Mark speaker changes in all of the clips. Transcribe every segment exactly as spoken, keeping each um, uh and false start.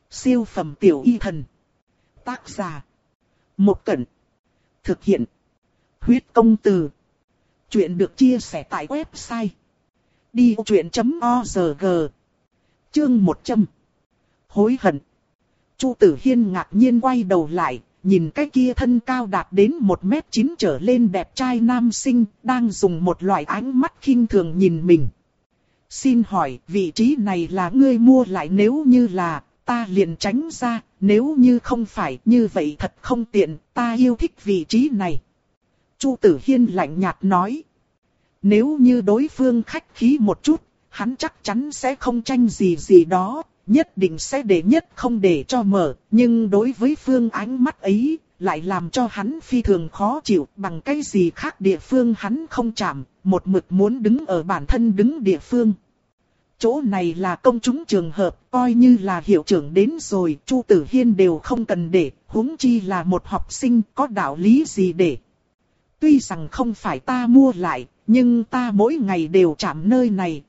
Speaker 1: Siêu phẩm tiểu y thần. Tác giả. Một Cẩn. Thực hiện. Huyết công từ. Chuyện được chia sẻ tại website đi vô chuyện chấm org. Chương một trăm. Hối hận. Chu Tử Hiên ngạc nhiên quay đầu lại, nhìn cái kia thân cao đạt đến một mét chín trở lên đẹp trai nam sinh, đang dùng một loại ánh mắt khinh thường nhìn mình. Xin hỏi, vị trí này là ngươi mua lại, nếu như là, ta liền tránh ra, nếu như không phải, như vậy thật không tiện, ta yêu thích vị trí này. Chu Tử Hiên lạnh nhạt nói. Nếu như đối phương khách khí một chút, hắn chắc chắn sẽ không tranh gì gì đó, nhất định sẽ để nhất không để cho mở, nhưng đối với phương ánh mắt ấy, lại làm cho hắn phi thường khó chịu, bằng cái gì khác địa phương hắn không chạm, một mực muốn đứng ở bản thân đứng địa phương. Chỗ này là công chúng trường hợp, coi như là hiệu trưởng đến rồi, Chu Tử Hiên đều không cần để, huống chi là một học sinh, có đạo lý gì để. Tuy rằng không phải ta mua lại, nhưng ta mỗi ngày đều chạm nơi này.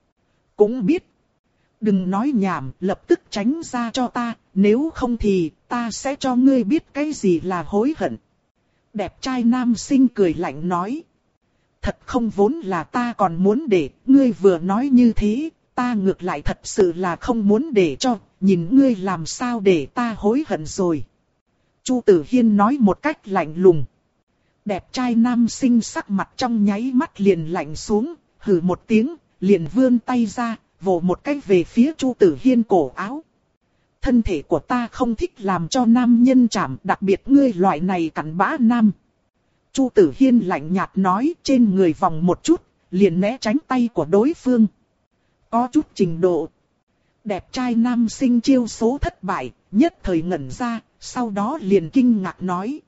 Speaker 1: Cũng biết. Đừng nói nhảm, lập tức tránh ra cho ta, nếu không thì ta sẽ cho ngươi biết cái gì là hối hận. Đẹp trai nam sinh cười lạnh nói. Thật không vốn là ta còn muốn để, ngươi vừa nói như thế, ta ngược lại thật sự là không muốn để cho, nhìn ngươi làm sao để ta hối hận rồi. Chu Tử Hiên nói một cách lạnh lùng. Đẹp trai nam sinh sắc mặt trong nháy mắt liền lạnh xuống, hừ một tiếng, liền vươn tay ra, vồ một cái về phía Chu Tử Hiên cổ áo. Thân thể của ta không thích làm cho nam nhân chạm, đặc biệt ngươi loại này cặn bã nam. Chu Tử Hiên lạnh nhạt nói, trên người vòng một chút, liền né tránh tay của đối phương. Có chút trình độ. Đẹp trai nam sinh chiêu số thất bại, nhất thời ngẩn ra, sau đó liền kinh ngạc nói.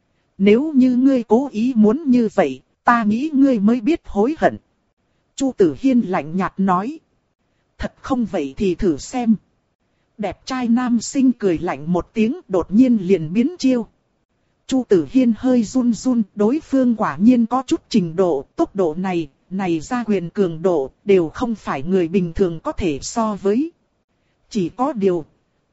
Speaker 1: Nếu như ngươi cố ý muốn như vậy, ta nghĩ ngươi mới biết hối hận. Chu Tử Hiên lạnh nhạt nói. Thật không vậy thì thử xem. Đẹp trai nam sinh cười lạnh một tiếng, đột nhiên liền biến chiêu. Chu Tử Hiên hơi run run, đối phương quả nhiên có chút trình độ, tốc độ này, này ra quyền cường độ, đều không phải người bình thường có thể so với. Chỉ có điều,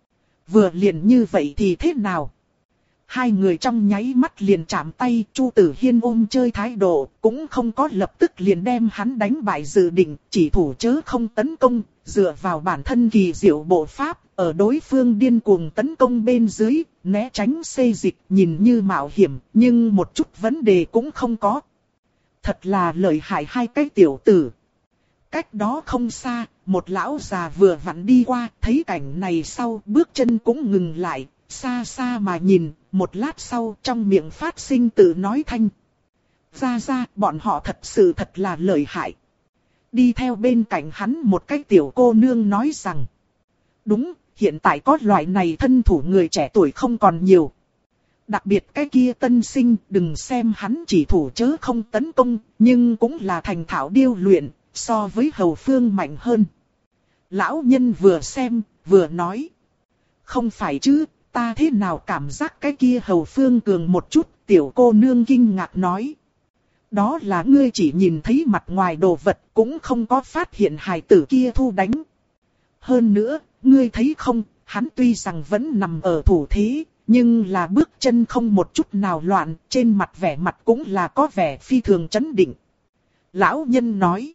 Speaker 1: vừa liền như vậy thì thế nào? Hai người trong nháy mắt liền chạm tay, Chu Tử Hiên ôm chơi thái độ, cũng không có lập tức liền đem hắn đánh bại dự định, chỉ thủ chớ không tấn công, dựa vào bản thân kỳ diệu bộ pháp, ở đối phương điên cuồng tấn công bên dưới, né tránh xê dịch, nhìn như mạo hiểm, nhưng một chút vấn đề cũng không có. Thật là lợi hại hai cái tiểu tử. Cách đó không xa, một lão già vừa vặn đi qua, thấy cảnh này sau, bước chân cũng ngừng lại, xa xa mà nhìn, một lát sau trong miệng phát sinh tự nói thanh. Ra ra, bọn họ thật sự thật là lợi hại. Đi theo bên cạnh hắn một cái tiểu cô nương nói rằng. Đúng, hiện tại có loại này thân thủ người trẻ tuổi không còn nhiều. Đặc biệt cái kia tân sinh, đừng xem hắn chỉ thủ chớ không tấn công, nhưng cũng là thành thạo điêu luyện, so với Hầu Phương mạnh hơn. Lão nhân vừa xem, vừa nói. Không phải chứ, ta thế nào cảm giác cái kia Hầu Phương cường một chút, tiểu cô nương kinh ngạc nói. Đó là ngươi chỉ nhìn thấy mặt ngoài đồ vật, cũng không có phát hiện hài tử kia thu đánh. Hơn nữa, ngươi thấy không, hắn tuy rằng vẫn nằm ở thủ thế, nhưng là bước chân không một chút nào loạn, trên mặt vẻ mặt cũng là có vẻ phi thường chấn định. Lão nhân nói.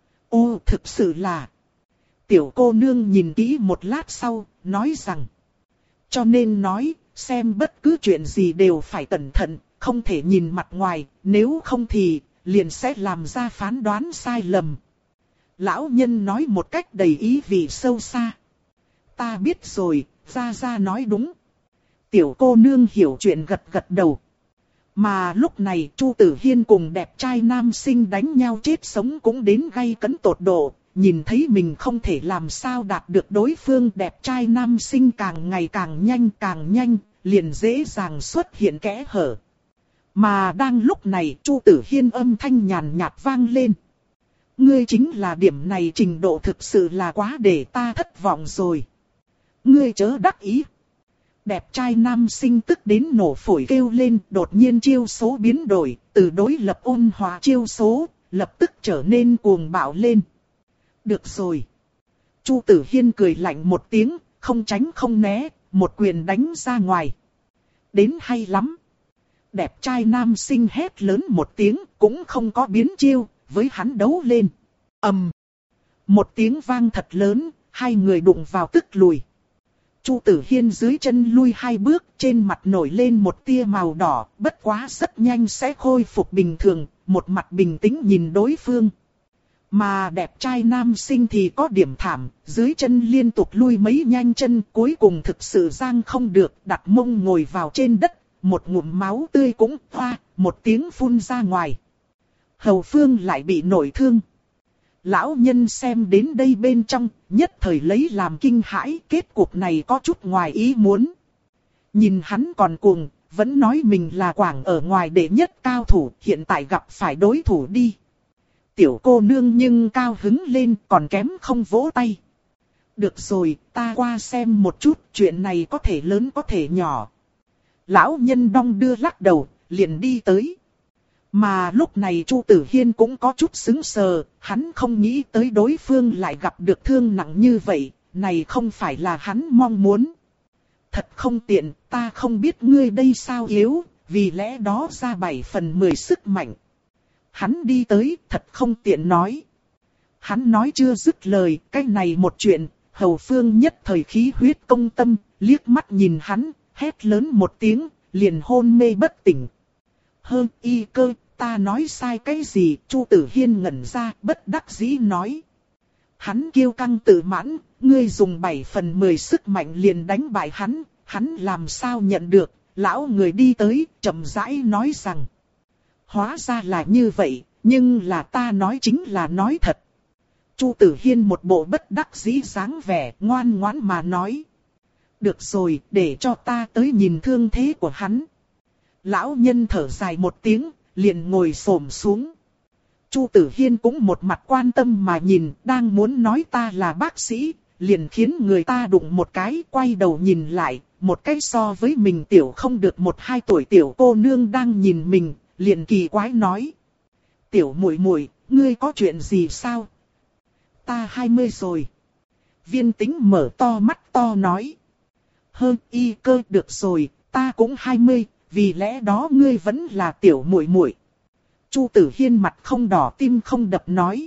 Speaker 1: Ô, thực sự là. Tiểu cô nương nhìn kỹ một lát sau, nói rằng. Cho nên nói, xem bất cứ chuyện gì đều phải cẩn thận, không thể nhìn mặt ngoài, nếu không thì, liền sẽ làm ra phán đoán sai lầm. Lão nhân nói một cách đầy ý vị sâu xa. Ta biết rồi, ra ra nói đúng. Tiểu cô nương hiểu chuyện gật gật đầu. Mà lúc này Chu Tử Hiên cùng đẹp trai nam sinh đánh nhau chết sống cũng đến gay cấn tột độ. Nhìn thấy mình không thể làm sao đạt được đối phương, đẹp trai nam sinh càng ngày càng nhanh càng nhanh, liền dễ dàng xuất hiện kẽ hở. Mà đang lúc này Chu Tử Hiên âm thanh nhàn nhạt vang lên. Ngươi chính là điểm này trình độ thực sự là quá để ta thất vọng rồi. Ngươi chớ đắc ý. Đẹp trai nam sinh tức đến nổ phổi kêu lên, đột nhiên chiêu số biến đổi, từ đối lập ôn hòa chiêu số, lập tức trở nên cuồng bạo lên. Được rồi. Chu Tử Hiên cười lạnh một tiếng, không tránh không né, một quyền đánh ra ngoài. Đến hay lắm. Đẹp trai nam sinh hét lớn một tiếng, cũng không có biến chiêu, với hắn đấu lên. Ầm. Một tiếng vang thật lớn, hai người đụng vào tức lùi. Chu Tử Hiên dưới chân lui hai bước, trên mặt nổi lên một tia màu đỏ, bất quá rất nhanh sẽ khôi phục bình thường, một mặt bình tĩnh nhìn đối phương. Mà đẹp trai nam sinh thì có điểm thảm, dưới chân liên tục lui mấy nhanh chân, cuối cùng thực sự giang không được, đặt mông ngồi vào trên đất, một ngụm máu tươi cũng hoa, một tiếng phun ra ngoài. Hầu Phương lại bị nổi thương. Lão nhân xem đến đây bên trong, nhất thời lấy làm kinh hãi, kết cục này có chút ngoài ý muốn. Nhìn hắn còn cuồng, vẫn nói mình là quảng ở ngoài đệ nhất cao thủ, hiện tại gặp phải đối thủ đi. Tiểu cô nương nhưng cao hứng lên, còn kém không vỗ tay. Được rồi, ta qua xem một chút, chuyện này có thể lớn có thể nhỏ. Lão nhân đong đưa lắc đầu, liền đi tới. Mà lúc này Chu Tử Hiên cũng có chút sững sờ, hắn không nghĩ tới đối phương lại gặp được thương nặng như vậy, này không phải là hắn mong muốn. Thật không tiện, ta không biết ngươi đây sao yếu, vì lẽ đó ra bảy phần mười sức mạnh. Hắn đi tới, thật không tiện nói. Hắn nói chưa dứt lời, cái này một chuyện, Hầu Phương nhất thời khí huyết công tâm, liếc mắt nhìn hắn, hét lớn một tiếng, liền hôn mê bất tỉnh. Hơn y cơ, ta nói sai cái gì? Chu Tử Hiên ngẩn ra, bất đắc dĩ nói. Hắn kiêu căng tự mãn, ngươi dùng bảy phần mười sức mạnh liền đánh bại hắn, hắn làm sao nhận được? Lão người đi tới, chậm rãi nói rằng. Hóa ra là như vậy, nhưng là ta nói chính là nói thật. Chu Tử Hiên một bộ bất đắc dĩ dáng vẻ, ngoan ngoãn mà nói. Được rồi, để cho ta tới nhìn thương thế của hắn. Lão nhân thở dài một tiếng, liền ngồi xổm xuống. Chu Tử Hiên cũng một mặt quan tâm mà nhìn, đang muốn nói ta là bác sĩ, liền khiến người ta đụng một cái, quay đầu nhìn lại, một cái so với mình tiểu không được một hai tuổi tiểu cô nương đang nhìn mình, liền kỳ quái nói. Tiểu muội muội, ngươi có chuyện gì sao? Ta hai mươi rồi. Viên Tĩnh mở to mắt to nói. Hơn y cơ, được rồi, ta cũng hai mươi, vì lẽ đó ngươi vẫn là tiểu muội muội. Chu Tử Hiên mặt không đỏ tim không đập nói.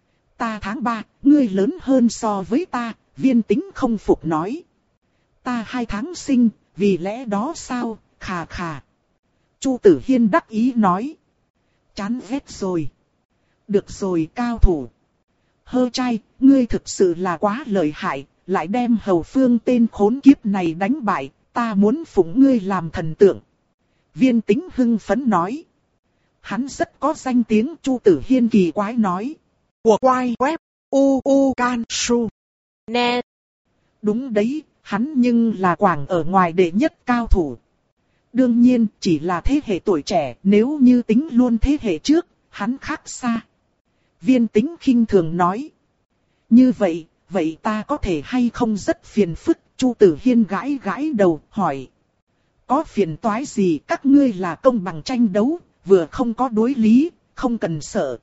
Speaker 1: Ta tháng ba, ngươi lớn hơn so với ta, Viên Tĩnh không phục nói. Ta hai tháng sinh, vì lẽ đó sao, khà khà. Chu Tử Hiên đắc ý nói. Chán ghét rồi. Được rồi cao thủ. Hơ trai, ngươi thực sự là quá lợi hại, lại đem Hầu Phương tên khốn kiếp này đánh bại, ta muốn phụng ngươi làm thần tượng. Viên Tĩnh hưng phấn nói. Hắn rất có danh tiếng. Chu Tử Hiên kỳ quái nói. Của quay web, u u can su. Nè. Đúng đấy, hắn nhưng là quảng ở ngoài đệ nhất cao thủ. Đương nhiên, chỉ là thế hệ tuổi trẻ, nếu như tính luôn thế hệ trước, hắn khác xa. Viên Tĩnh khinh thường nói. Như vậy, vậy ta có thể hay không rất phiền phức? Chu Tử Hiên gãi gãi đầu, hỏi. Có phiền toái gì? Các ngươi là công bằng tranh đấu, vừa không có đối lý, không cần sợ.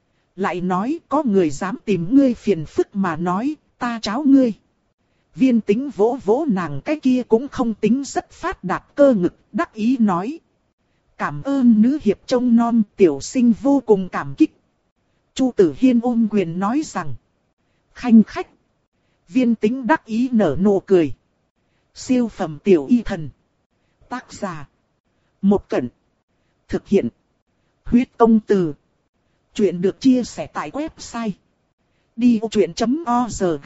Speaker 1: Lại nói, có người dám tìm ngươi phiền phức mà nói, ta cháo ngươi. Viên Tĩnh vỗ vỗ nàng, cái kia cũng không tính rất phát đạt cơ ngực, đắc ý nói. Cảm ơn nữ hiệp trông non, tiểu sinh vô cùng cảm kích. Chu Tử Hiên ôm quyền nói rằng. Khanh khách. Viên Tĩnh đắc ý nở nụ cười. Siêu phẩm tiểu y thần. Tác giả. Một Cẩn. Thực hiện. Huyết công từ. Chuyện được chia sẻ tại website. đi ô chuyện chấm org.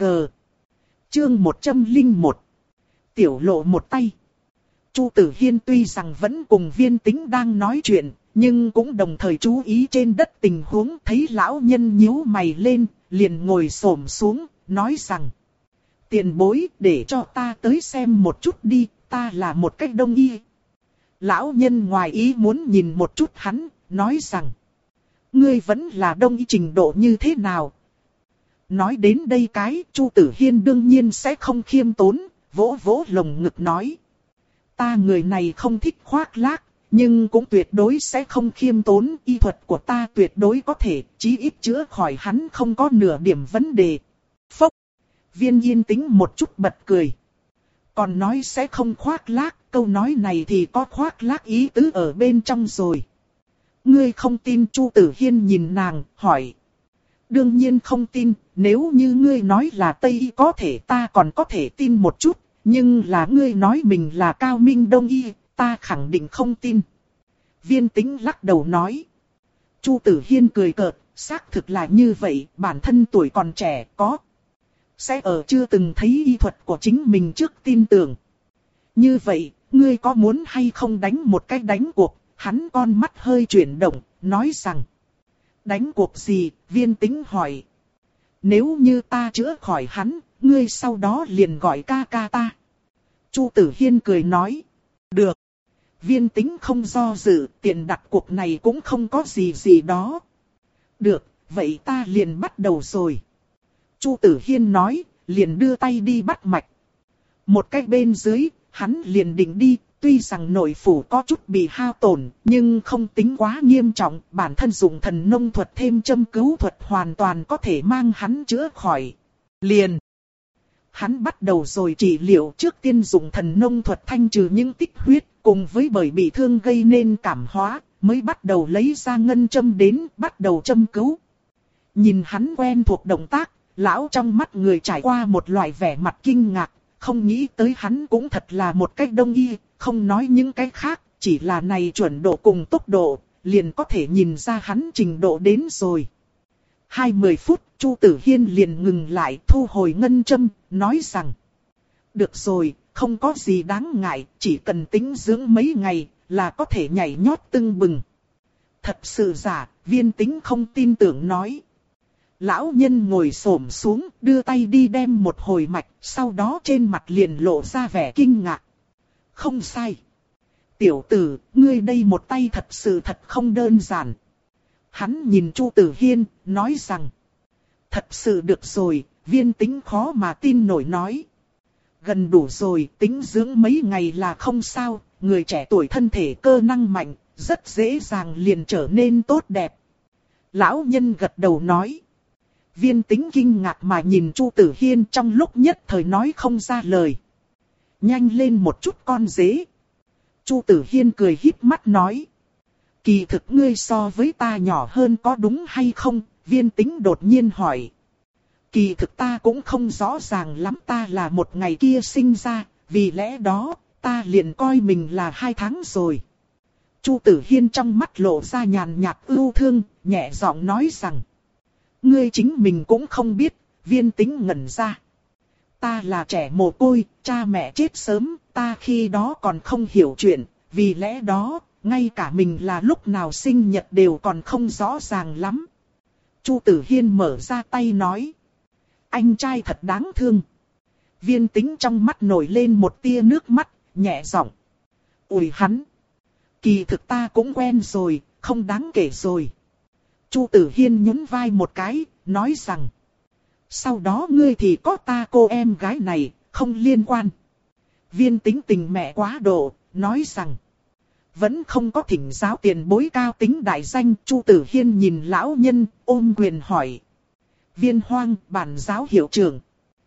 Speaker 1: Chương một trăm lẻ một. Tiểu lộ một tay. Chu Tử Hiên tuy rằng vẫn cùng Viên Tĩnh đang nói chuyện, nhưng cũng đồng thời chú ý trên đất tình huống, thấy lão nhân nhíu mày lên, liền ngồi xổm xuống, nói rằng. Tiền bối, để cho ta tới xem một chút đi, ta là một cách đông y. Lão nhân ngoài ý muốn nhìn một chút hắn, nói rằng. Ngươi vẫn là đông y trình độ như thế nào? Nói đến đây cái, Chu Tử Hiên đương nhiên sẽ không khiêm tốn, vỗ vỗ lồng ngực nói. Ta người này không thích khoác lác, nhưng cũng tuyệt đối sẽ không khiêm tốn, y thuật của ta tuyệt đối có thể, chí ít chữa khỏi hắn không có nửa điểm vấn đề. Phốc! Viên Yên Tĩnh một chút bật cười. Còn nói sẽ không khoác lác, câu nói này thì có khoác lác ý tứ ở bên trong rồi. Ngươi không tin? Chu Tử Hiên nhìn nàng, hỏi. Đương nhiên không tin, nếu như ngươi nói là Tây Y có thể ta còn có thể tin một chút, nhưng là ngươi nói mình là Cao Minh Đông Y, ta khẳng định không tin. Viên Tĩnh lắc đầu nói. Chu Tử Hiên cười cợt, xác thực là như vậy, bản thân tuổi còn trẻ có. Sẽ ở chưa từng thấy y thuật của chính mình trước tin tưởng. Như vậy, ngươi có muốn hay không đánh một cái đánh cuộc? Hắn con mắt hơi chuyển động, nói rằng. Đánh cuộc gì? Viên Tĩnh hỏi. Nếu như ta chữa khỏi hắn, ngươi sau đó liền gọi ca ca ta. Chu Tử Hiên cười nói. Được. Viên Tĩnh không do dự, tiền đặt cuộc này cũng không có gì gì đó. Được, vậy ta liền bắt đầu rồi. Chu Tử Hiên nói, liền đưa tay đi bắt mạch. Một cái bên dưới, hắn liền định đi, tuy rằng nội phủ có chút bị hao tổn, nhưng không tính quá nghiêm trọng, bản thân dùng thần nông thuật thêm châm cứu thuật hoàn toàn có thể mang hắn chữa khỏi. Liền. Hắn bắt đầu rồi trị liệu, trước tiên dùng thần nông thuật thanh trừ những tích huyết, cùng với bởi bị thương gây nên cảm hóa, mới bắt đầu lấy ra ngân châm đến, bắt đầu châm cứu. Nhìn hắn quen thuộc động tác, lão trong mắt người trải qua một loại vẻ mặt kinh ngạc, không nghĩ tới hắn cũng thật là một cách đông y, không nói những cái khác, chỉ là này chuẩn độ cùng tốc độ, liền có thể nhìn ra hắn trình độ đến rồi. Hai mươi phút, Chu Tử Hiên liền ngừng lại, thu hồi ngân châm, nói rằng. Được rồi, không có gì đáng ngại, chỉ cần tĩnh dưỡng mấy ngày, là có thể nhảy nhót tưng bừng. Thật sự giả, Viên Tĩnh không tin tưởng nói. Lão nhân ngồi xổm xuống, đưa tay đi đem một hồi mạch, sau đó trên mặt liền lộ ra vẻ kinh ngạc. Không sai. Tiểu tử, ngươi đây một tay thật sự thật không đơn giản. Hắn nhìn Chu Tử Hiên, nói rằng. Thật sự được rồi, Viên Tĩnh khó mà tin nổi nói. Gần đủ rồi, tĩnh dưỡng mấy ngày là không sao, người trẻ tuổi thân thể cơ năng mạnh, rất dễ dàng liền trở nên tốt đẹp. Lão nhân gật đầu nói. Viên Tĩnh kinh ngạc mà nhìn Chu Tử Hiên, trong lúc nhất thời nói không ra lời. Nhanh lên một chút con dế. Chu Tử Hiên cười híp mắt nói. Kỳ thực ngươi so với ta nhỏ hơn có đúng hay không? Viên Tĩnh đột nhiên hỏi. Kỳ thực ta cũng không rõ ràng lắm, ta là một ngày kia sinh ra, vì lẽ đó, ta liền coi mình là hai tháng rồi. Chu Tử Hiên trong mắt lộ ra nhàn nhạt ưu thương, nhẹ giọng nói rằng. Ngươi chính mình cũng không biết. Viên Tĩnh ngẩn ra. Ta là trẻ mồ côi, cha mẹ chết sớm, ta khi đó còn không hiểu chuyện, vì lẽ đó, ngay cả mình là lúc nào sinh nhật đều còn không rõ ràng lắm. Chu Tử Hiên mở ra tay nói. Anh trai thật đáng thương. Viên Tĩnh trong mắt nổi lên một tia nước mắt, nhẹ giọng. Ủi hắn. Kỳ thực ta cũng quen rồi, không đáng kể rồi. Chu Tử Hiên nhún vai một cái, nói rằng. Sau đó ngươi thì có ta cô em gái này, không liên quan. Viên Tĩnh tình mẹ quá độ, nói rằng. Vẫn không có thỉnh giáo tiền bối cao tính đại danh. Chu Tử Hiên nhìn lão nhân, ôm quyền hỏi. Viên Hoang, bản giáo hiệu trưởng.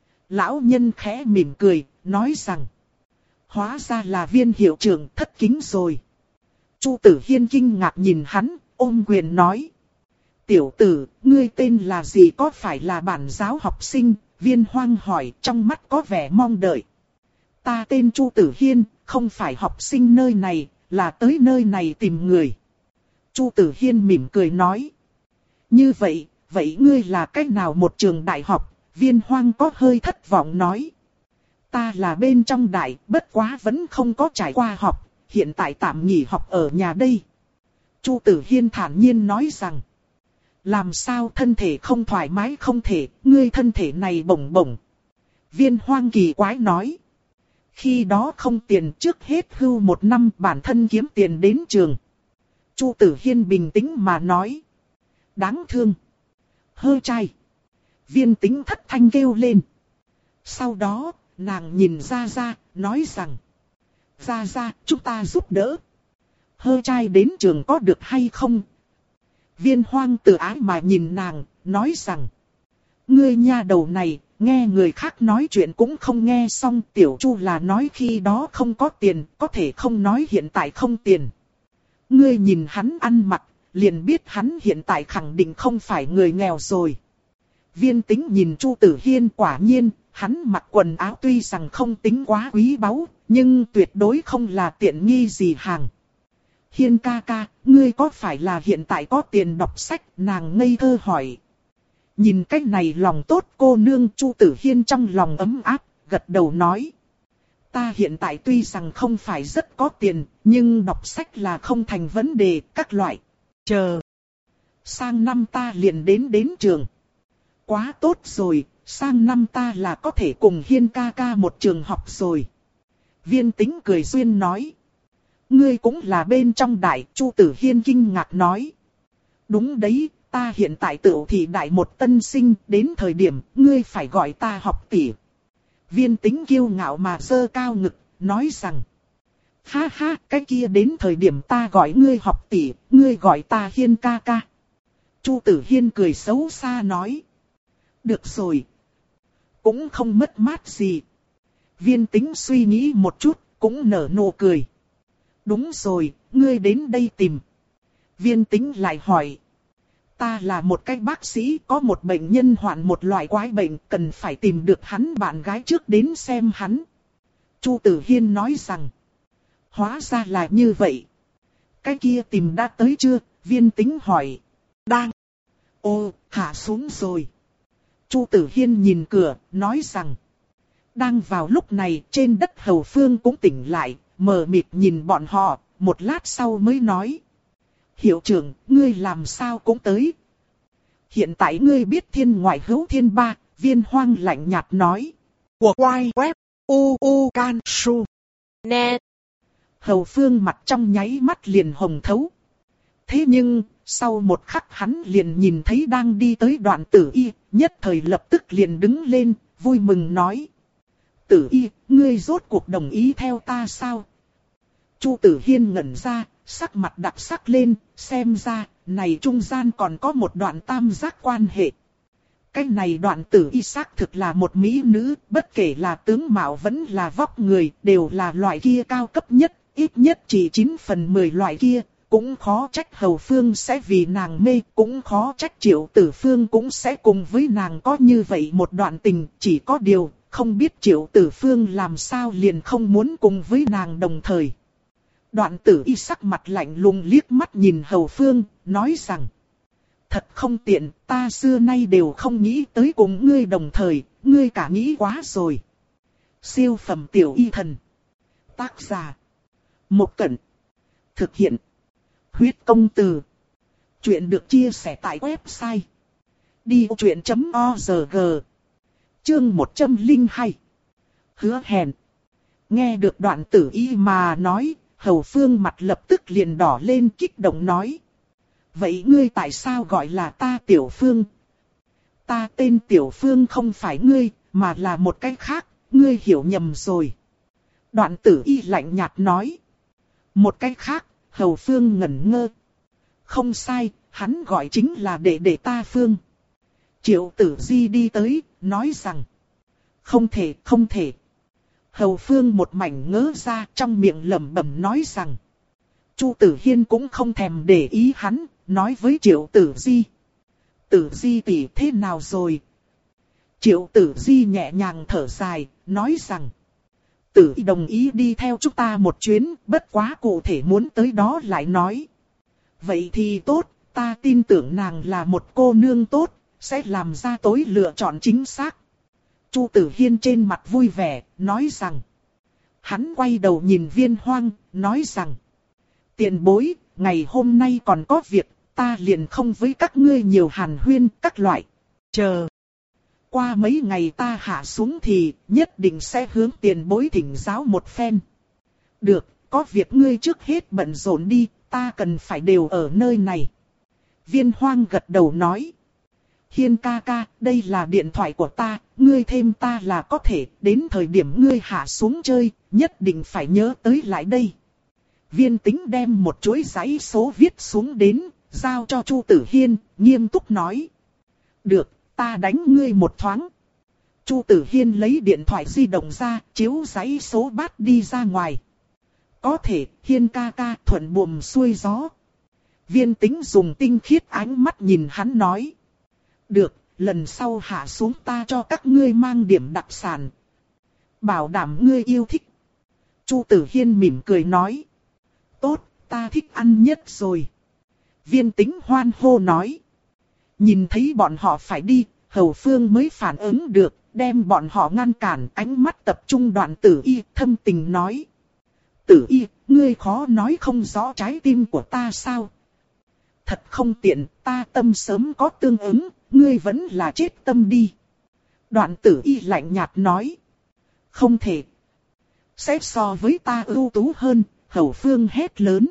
Speaker 1: Lão nhân khẽ mỉm cười, nói rằng. Hóa ra là Viên hiệu trưởng, thất kính rồi. Chu Tử Hiên kinh ngạc nhìn hắn, ôm quyền nói. Tiểu tử, ngươi tên là gì, có phải là bản giáo học sinh? Viên Hoang hỏi, trong mắt có vẻ mong đợi. Ta tên Chu Tử Hiên, không phải học sinh nơi này, là tới nơi này tìm người. Chu Tử Hiên mỉm cười nói. Như vậy, vậy ngươi là cách nào một trường đại học? Viên Hoang có hơi thất vọng nói. Ta là bên trong đại, bất quá vẫn không có trải qua học, hiện tại tạm nghỉ học ở nhà đây. Chu Tử Hiên thản nhiên nói rằng. Làm sao thân thể không thoải mái không thể, ngươi thân thể này bổng bổng. Viên Hoang kỳ quái nói. Khi đó không tiền, trước hết hưu một năm bản thân kiếm tiền đến trường. Chu Tử Hiên bình tĩnh mà nói. Đáng thương. Hơ trai. Viên Tĩnh thất thanh kêu lên. Sau đó, nàng nhìn Gia Gia, nói rằng. Gia Gia, chúng ta giúp đỡ. Hơ trai đến trường có được hay không? Viên Hoang tự ái mà nhìn nàng, nói rằng. ngươi nha đầu này, nghe người khác nói chuyện cũng không nghe xong. Tiểu Chu là nói khi đó không có tiền, có thể không nói hiện tại không tiền. Ngươi nhìn hắn ăn mặc, liền biết hắn hiện tại khẳng định không phải người nghèo rồi. Viên Tĩnh nhìn Chu Tử Hiên, quả nhiên, hắn mặc quần áo tuy rằng không tính quá quý báu, nhưng tuyệt đối không là tiện nghi gì hàng. Hiên ca ca, ngươi có phải là hiện tại có tiền đọc sách? Nàng ngây thơ hỏi. Nhìn cách này lòng tốt cô nương, Chu Tử Hiên trong lòng ấm áp, gật đầu nói. Ta hiện tại tuy rằng không phải rất có tiền, nhưng đọc sách là không thành vấn đề, các loại. Chờ. Sang năm ta liền đến đến trường. Quá tốt rồi, sang năm ta là có thể cùng Hiên ca ca một trường học rồi. Viên Tĩnh cười duyên nói. Ngươi cũng là bên trong đại, Chu Tử Hiên kinh ngạc nói. Đúng đấy, ta hiện tại tựu thị đại một tân sinh, đến thời điểm ngươi phải gọi ta học tỷ. Viên Tĩnh kiêu ngạo mà giơ cao ngực, nói rằng. Ha ha, cái kia đến thời điểm ta gọi ngươi học tỷ, ngươi gọi ta Hiên ca ca. Chu Tử Hiên cười xấu xa nói. Được rồi. Cũng không mất mát gì. Viên Tĩnh suy nghĩ một chút, cũng nở nụ cười. Đúng rồi, ngươi đến đây tìm. Viên Tĩnh lại hỏi. Ta là một cái bác sĩ, có một bệnh nhân hoạn một loại quái bệnh, cần phải tìm được hắn bạn gái trước đến xem hắn. Chu Tử Hiên nói rằng. Hóa ra là như vậy. Cái kia tìm đã tới chưa? Viên Tĩnh hỏi. Đang. Ô, hạ xuống rồi. Chu Tử Hiên nhìn cửa, nói rằng. Đang vào lúc này, trên đất Hầu Phương cũng tỉnh lại, mờ mịt nhìn bọn họ, một lát sau mới nói. Hiệu trưởng, ngươi làm sao cũng tới. Hiện tại ngươi biết thiên ngoại hữu thiên ba, Viên Hoang lạnh nhạt nói. Của quay web, u u can su. Net. Hầu Phương mặt trong nháy mắt liền hồng thấu. Thế nhưng, sau một khắc hắn liền nhìn thấy đang đi tới Đoạn Tử Y, nhất thời lập tức liền đứng lên, vui mừng nói. Tử Y, ngươi rốt cuộc đồng ý theo ta sao? Chu Tử Hiên ngẩn ra, sắc mặt đặc sắc lên, xem ra, này trung gian còn có một đoạn tam giác quan hệ. Cái này Đoạn Tử Y xác thực là một mỹ nữ, bất kể là tướng mạo vẫn là vóc người, đều là loại kia cao cấp nhất, ít nhất chỉ chín phần mười loại kia. Cũng khó trách Hầu Phương sẽ vì nàng mê, cũng khó trách Triệu Tử Phương cũng sẽ cùng với nàng có như vậy một đoạn tình, chỉ có điều, không biết Triệu Tử Phương làm sao liền không muốn cùng với nàng đồng thời. Đoạn Tử Y sắc mặt lạnh lùng liếc mắt nhìn Hầu Phương, nói rằng. Thật không tiện, ta xưa nay đều không nghĩ tới cùng ngươi đồng thời, ngươi cả nghĩ quá rồi. Siêu phẩm tiểu y thần. Tác giả. Một Cẩn. Thực hiện. Huyết công từ. Chuyện được chia sẻ tại website. đi vô chuyện chấm org. Chương một trăm lẻ hai. Hứa hẹn. Nghe được Đoạn Tử Y mà nói, Hầu Phương mặt lập tức liền đỏ lên kích động nói. Vậy ngươi tại sao gọi là ta Tiểu Phương? Ta tên Tiểu Phương không phải ngươi, mà là một cái khác, ngươi hiểu nhầm rồi. Đoạn Tử Y lạnh nhạt nói. Một cái khác, Hầu Phương ngẩn ngơ. Không sai, hắn gọi chính là đệ đệ ta Phương. Triệu Tử Di đi tới, nói rằng. Không thể, không thể. Hầu Phương một mảnh ngớ ra, trong miệng lẩm bẩm nói rằng. Chu Tử Hiên cũng không thèm để ý hắn, nói với Triệu Tử Di. Tử Di tỷ thế nào rồi? Triệu Tử Di nhẹ nhàng thở dài, nói rằng. Tử Y đồng ý đi theo chúng ta một chuyến, bất quá cụ thể muốn tới đó lại nói. Vậy thì tốt, ta tin tưởng nàng là một cô nương tốt, sẽ làm ra tối lựa chọn chính xác. Chu Tử Hiên trên mặt vui vẻ, nói rằng. Hắn quay đầu nhìn Viên Hoang, nói rằng. Tiền bối, ngày hôm nay còn có việc, ta liền không với các ngươi nhiều hàn huyên các loại. Chờ. Qua mấy ngày ta hạ xuống thì nhất định sẽ hướng tiền bối thỉnh giáo một phen. Được, có việc ngươi trước hết bận rộn đi, ta cần phải đều ở nơi này. Viên Hoang gật đầu nói. Hiên ca ca, đây là điện thoại của ta, ngươi thêm ta là có thể, đến thời điểm ngươi hạ xuống chơi, nhất định phải nhớ tới lại đây. Viên Tĩnh đem một chuỗi giấy số viết xuống đến, giao cho Chu Tử Hiên, nghiêm túc nói. Được, ta đánh ngươi một thoáng. Chu Tử Hiên lấy điện thoại di động ra, chiếu giấy số bát đi ra ngoài. Có thể, Hiên ca ca thuận buồm xuôi gió. Viên Tĩnh dùng tinh khiết ánh mắt nhìn hắn nói. Được, lần sau hạ xuống ta cho các ngươi mang điểm đặc sản. Bảo đảm ngươi yêu thích. Chu Tử Hiên mỉm cười nói. Tốt, ta thích ăn nhất rồi. Viên Tĩnh hoan hô nói. Nhìn thấy bọn họ phải đi, Hầu Phương mới phản ứng được, đem bọn họ ngăn cản, ánh mắt tập trung Đoạn Tử Y, thâm tình nói. Tử Y, ngươi khó nói không rõ trái tim của ta sao? Thật không tiện, ta tâm sớm có tương ứng, ngươi vẫn là chết tâm đi. Đoạn Tử Y lạnh nhạt nói. Không thể. Sẽ so với ta ưu tú hơn, Hầu Phương hét lớn.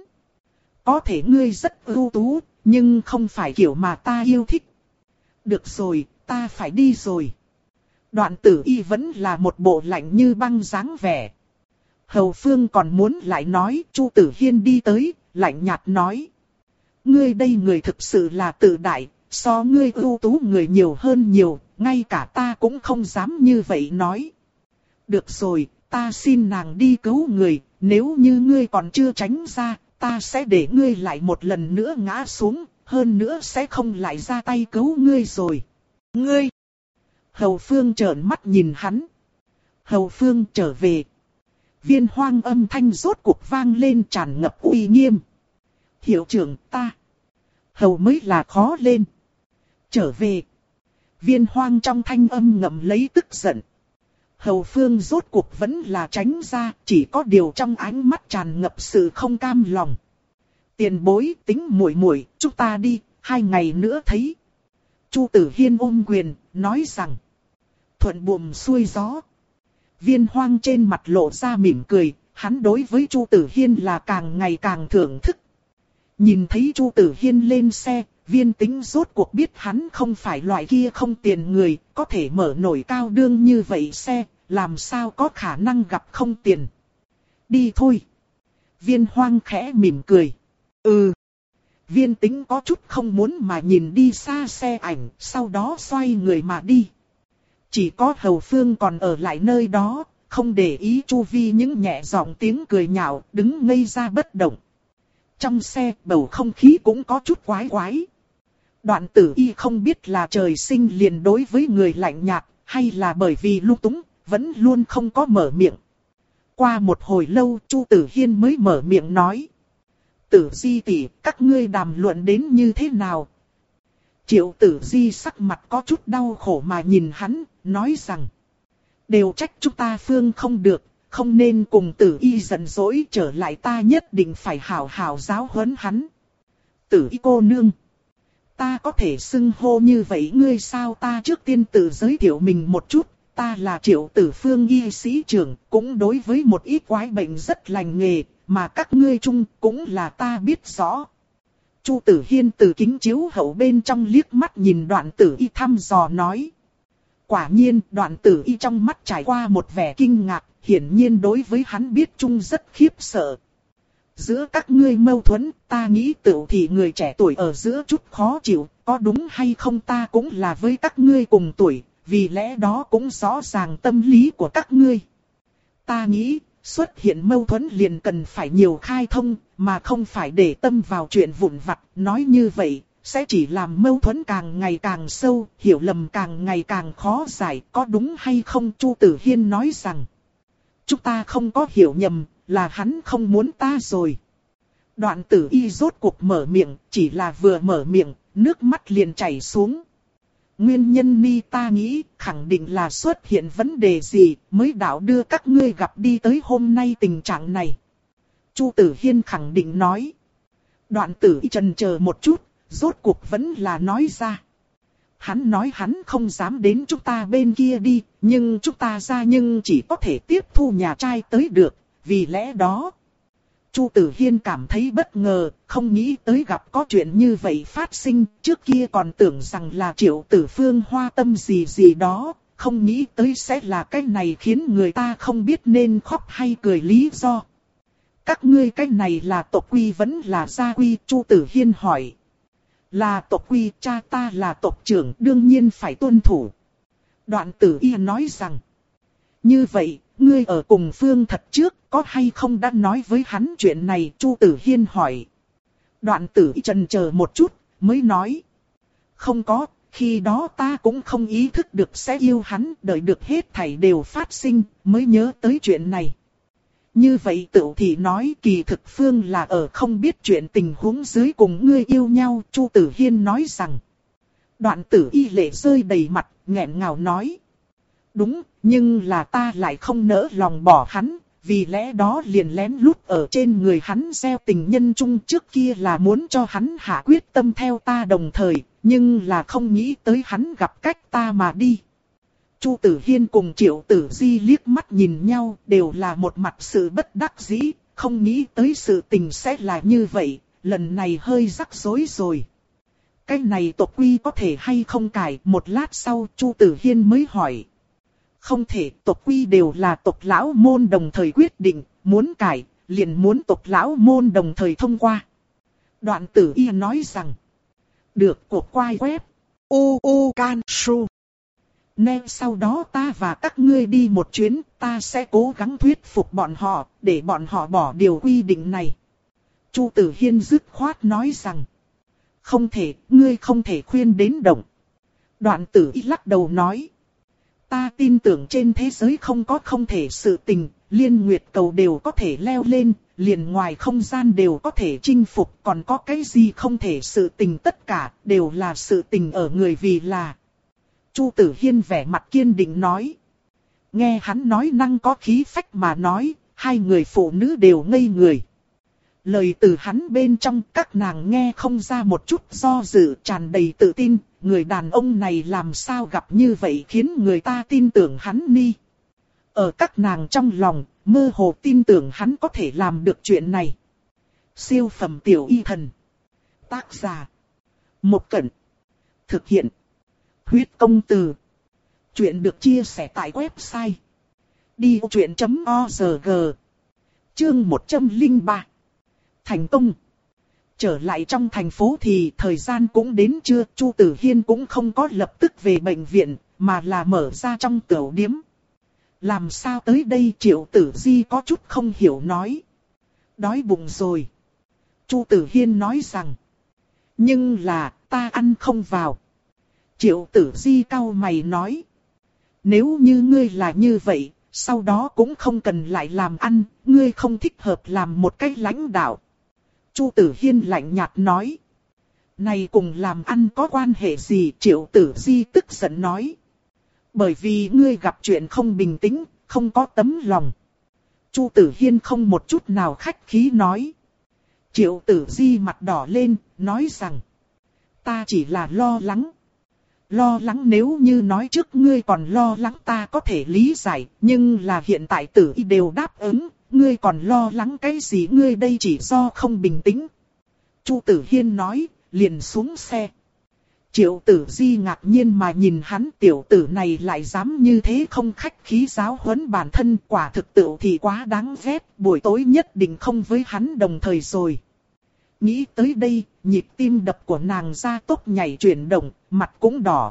Speaker 1: Có thể ngươi rất ưu tú, nhưng không phải kiểu mà ta yêu thích. Được rồi, ta phải đi rồi. Đoạn Tử Y vẫn là một bộ lạnh như băng dáng vẻ. Hầu Phương còn muốn lại nói, Chu Tử Hiên đi tới, lạnh nhạt nói. Ngươi đây người thực sự là tự đại, so ngươi ưu tú người nhiều hơn nhiều, ngay cả ta cũng không dám như vậy nói. Được rồi, ta xin nàng đi cứu người, nếu như ngươi còn chưa tránh ra, ta sẽ để ngươi lại một lần nữa ngã xuống, hơn nữa sẽ không lại ra tay cứu ngươi rồi. Ngươi! Hầu Phương trợn mắt nhìn hắn. Hầu Phương trở về. Viên Hoang âm thanh rốt cuộc vang lên tràn ngập uy nghiêm. Hiệu trưởng ta. Hầu mới là khó lên. Trở về. Viên Hoang trong thanh âm ngậm lấy tức giận. Hầu Phương rốt cuộc vẫn là tránh ra, chỉ có điều trong ánh mắt tràn ngập sự không cam lòng. Tiền bối tính muội muội, chúng ta đi, hai ngày nữa thấy. Chu Tử Hiên ôm quyền, nói rằng. Thuận buồm xuôi gió. Viên Hoang trên mặt lộ ra mỉm cười, hắn đối với Chu Tử Hiên là càng ngày càng thưởng thức. Nhìn thấy Chu Tử Hiên lên xe, Viên Tĩnh rốt cuộc biết hắn không phải loại kia không tiền người, có thể mở nổi cao đương như vậy xe, làm sao có khả năng gặp không tiền. Đi thôi. Viên Hoang khẽ mỉm cười. Ừ. Viên Tĩnh có chút không muốn mà nhìn đi xa xe ảnh, sau đó xoay người mà đi. Chỉ có Hầu Phương còn ở lại nơi đó, không để ý chu vi những nhẹ giọng tiếng cười nhạo, đứng ngây ra bất động. Trong xe bầu không khí cũng có chút quái quái. Đoạn Tử Y không biết là trời sinh liền đối với người lạnh nhạt, hay là bởi vì lung túng, vẫn luôn không có mở miệng. Qua một hồi lâu, Chu Tử Hiên mới mở miệng nói. Tử Di tỷ, các ngươi đàm luận đến như thế nào? Triệu Tử Di sắc mặt có chút đau khổ mà nhìn hắn, nói rằng. Đều trách chúng ta Phương không được, không nên cùng Tử Y giận dỗi, trở lại, ta nhất định phải hảo hảo giáo huấn hắn. Tử Y cô nương. Ta có thể xưng hô như vậy ngươi sao? Ta trước tiên tự giới thiệu mình một chút, ta là Triệu Tử Phương y sĩ trưởng, cũng đối với một ít quái bệnh rất lành nghề, mà các ngươi chung cũng là ta biết rõ. Chu Tử Hiên từ kính chiếu hậu bên trong liếc mắt nhìn Đoạn Tử Y thăm dò nói. Quả nhiên Đoạn Tử Y trong mắt trải qua một vẻ kinh ngạc, hiển nhiên đối với hắn biết chung rất khiếp sợ. Giữa các ngươi mâu thuẫn, ta nghĩ tựu thì người trẻ tuổi ở giữa chút khó chịu, có đúng hay không ta cũng là với các ngươi cùng tuổi, vì lẽ đó cũng rõ ràng tâm lý của các ngươi. Ta nghĩ, xuất hiện mâu thuẫn liền cần phải nhiều khai thông, mà không phải để tâm vào chuyện vụn vặt, nói như vậy, sẽ chỉ làm mâu thuẫn càng ngày càng sâu, hiểu lầm càng ngày càng khó giải, có đúng hay không? Chu Tử Hiên nói rằng, chúng ta không có hiểu nhầm, là hắn không muốn ta rồi. Đoạn Tử Y rốt cuộc mở miệng, chỉ là vừa mở miệng, nước mắt liền chảy xuống. Nguyên nhân ni ta nghĩ, khẳng định là xuất hiện vấn đề gì, mới đạo đưa các ngươi gặp đi tới hôm nay tình trạng này. Chu Tử Hiên khẳng định nói. Đoạn Tử Y chần chờ một chút, rốt cuộc vẫn là nói ra. Hắn nói hắn không dám đến chúng ta bên kia đi, nhưng chúng ta ra nhưng chỉ có thể tiếp thu nhà trai tới được, vì lẽ đó. Chu Tử Hiên cảm thấy bất ngờ, không nghĩ tới gặp có chuyện như vậy phát sinh, trước kia còn tưởng rằng là Triệu Tử Phương hoa tâm gì gì đó, không nghĩ tới sẽ là cái này khiến người ta không biết nên khóc hay cười lý do. Các ngươi cái này là tộc quy vẫn là gia quy? Chu Tử Hiên hỏi. Là tộc quy, cha ta là tộc trưởng, đương nhiên phải tuân thủ. Đoạn Tử Y nói rằng, như vậy, ngươi ở cùng Phương Thật trước, có hay không đã nói với hắn chuyện này? Chu Tử Hiên hỏi. Đoạn Tử Y chần chờ một chút, mới nói, không có, khi đó ta cũng không ý thức được sẽ yêu hắn, đợi được hết thảy đều phát sinh, mới nhớ tới chuyện này. Như vậy Tửu Thị nói kỳ thực Phương là ở không biết chuyện tình huống dưới cùng ngươi yêu nhau. Chu Tử Hiên nói rằng. Đoạn Tử Y lệ rơi đầy mặt, nghẹn ngào nói. Đúng, nhưng là ta lại không nỡ lòng bỏ hắn, vì lẽ đó liền lén lút ở trên người hắn gieo tình nhân chung. Trước kia là muốn cho hắn hạ quyết tâm theo ta đồng thời, nhưng là không nghĩ tới hắn gặp cách ta mà đi. Chu Tử Hiên cùng Triệu Tử Di liếc mắt nhìn nhau, đều là một mặt sự bất đắc dĩ, không nghĩ tới sự tình sẽ là như vậy, lần này hơi rắc rối rồi. Cái này tộc quy có thể hay không cải? Một lát sau Chu Tử Hiên mới hỏi. Không thể, tộc quy đều là tộc lão môn đồng thời quyết định, muốn cải, liền muốn tộc lão môn đồng thời thông qua. Đoạn Tử Y nói rằng. Được, cuộc quay web. U U Can Su. Nên sau đó ta và các ngươi đi một chuyến, ta sẽ cố gắng thuyết phục bọn họ, để bọn họ bỏ điều quy định này. Chu Tử Hiên dứt khoát nói rằng. Không thể, ngươi không thể khuyên đến động. Đoạn Tử Y lắc đầu nói. Ta tin tưởng trên thế giới không có không thể sự tình, liên nguyệt cầu đều có thể leo lên, liền ngoài không gian đều có thể chinh phục, còn có cái gì không thể sự tình, tất cả đều là sự tình ở người vì là. Chu Tử Hiên vẻ mặt kiên định nói. Nghe hắn nói năng có khí phách mà nói, hai người phụ nữ đều ngây người. Lời từ hắn bên trong các nàng nghe không ra một chút do dự, tràn đầy tự tin. Người đàn ông này làm sao gặp như vậy khiến người ta tin tưởng hắn ni. Ở các nàng trong lòng, mơ hồ tin tưởng hắn có thể làm được chuyện này. Siêu phẩm tiểu y thần. Tác giả. Một Cẩn. Thực hiện. Huyết công từ. Chuyện được chia sẻ tại website. đi ô chuyện chấm org. Chương một trăm lẻ ba. Thành công. Trở lại trong thành phố thì thời gian cũng đến trưa. Chu Tử Hiên cũng không có lập tức về bệnh viện, mà là mở ra trong tửu điếm. Làm sao tới đây? Triệu Tử Di có chút không hiểu nói. Đói bụng rồi. Chu Tử Hiên nói rằng. Nhưng là ta ăn không vào. Triệu Tử Di cau mày nói. Nếu như ngươi là như vậy, sau đó cũng không cần lại làm ăn, ngươi không thích hợp làm một cách lãnh đạo. Chu Tử Hiên lạnh nhạt nói. Này cùng làm ăn có quan hệ gì? Triệu Tử Di tức giận nói. Bởi vì ngươi gặp chuyện không bình tĩnh, không có tấm lòng. Chu Tử Hiên không một chút nào khách khí nói. Triệu Tử Di mặt đỏ lên, nói rằng. Ta chỉ là lo lắng. Lo lắng nếu như nói trước ngươi còn lo lắng ta có thể lý giải, nhưng là hiện tại Tử Y đều đáp ứng, ngươi còn lo lắng cái gì? Ngươi đây chỉ do không bình tĩnh. Chu Tử Hiên nói, liền xuống xe. Triệu Tử Di ngạc nhiên mà nhìn hắn, tiểu tử này lại dám như thế không khách khí giáo huấn bản thân, quả thực tự thì quá đáng ghét, buổi tối nhất định không với hắn đồng thời rồi. Nghĩ tới đây, nhịp tim đập của nàng gia tốc nhảy chuyển động, mặt cũng đỏ.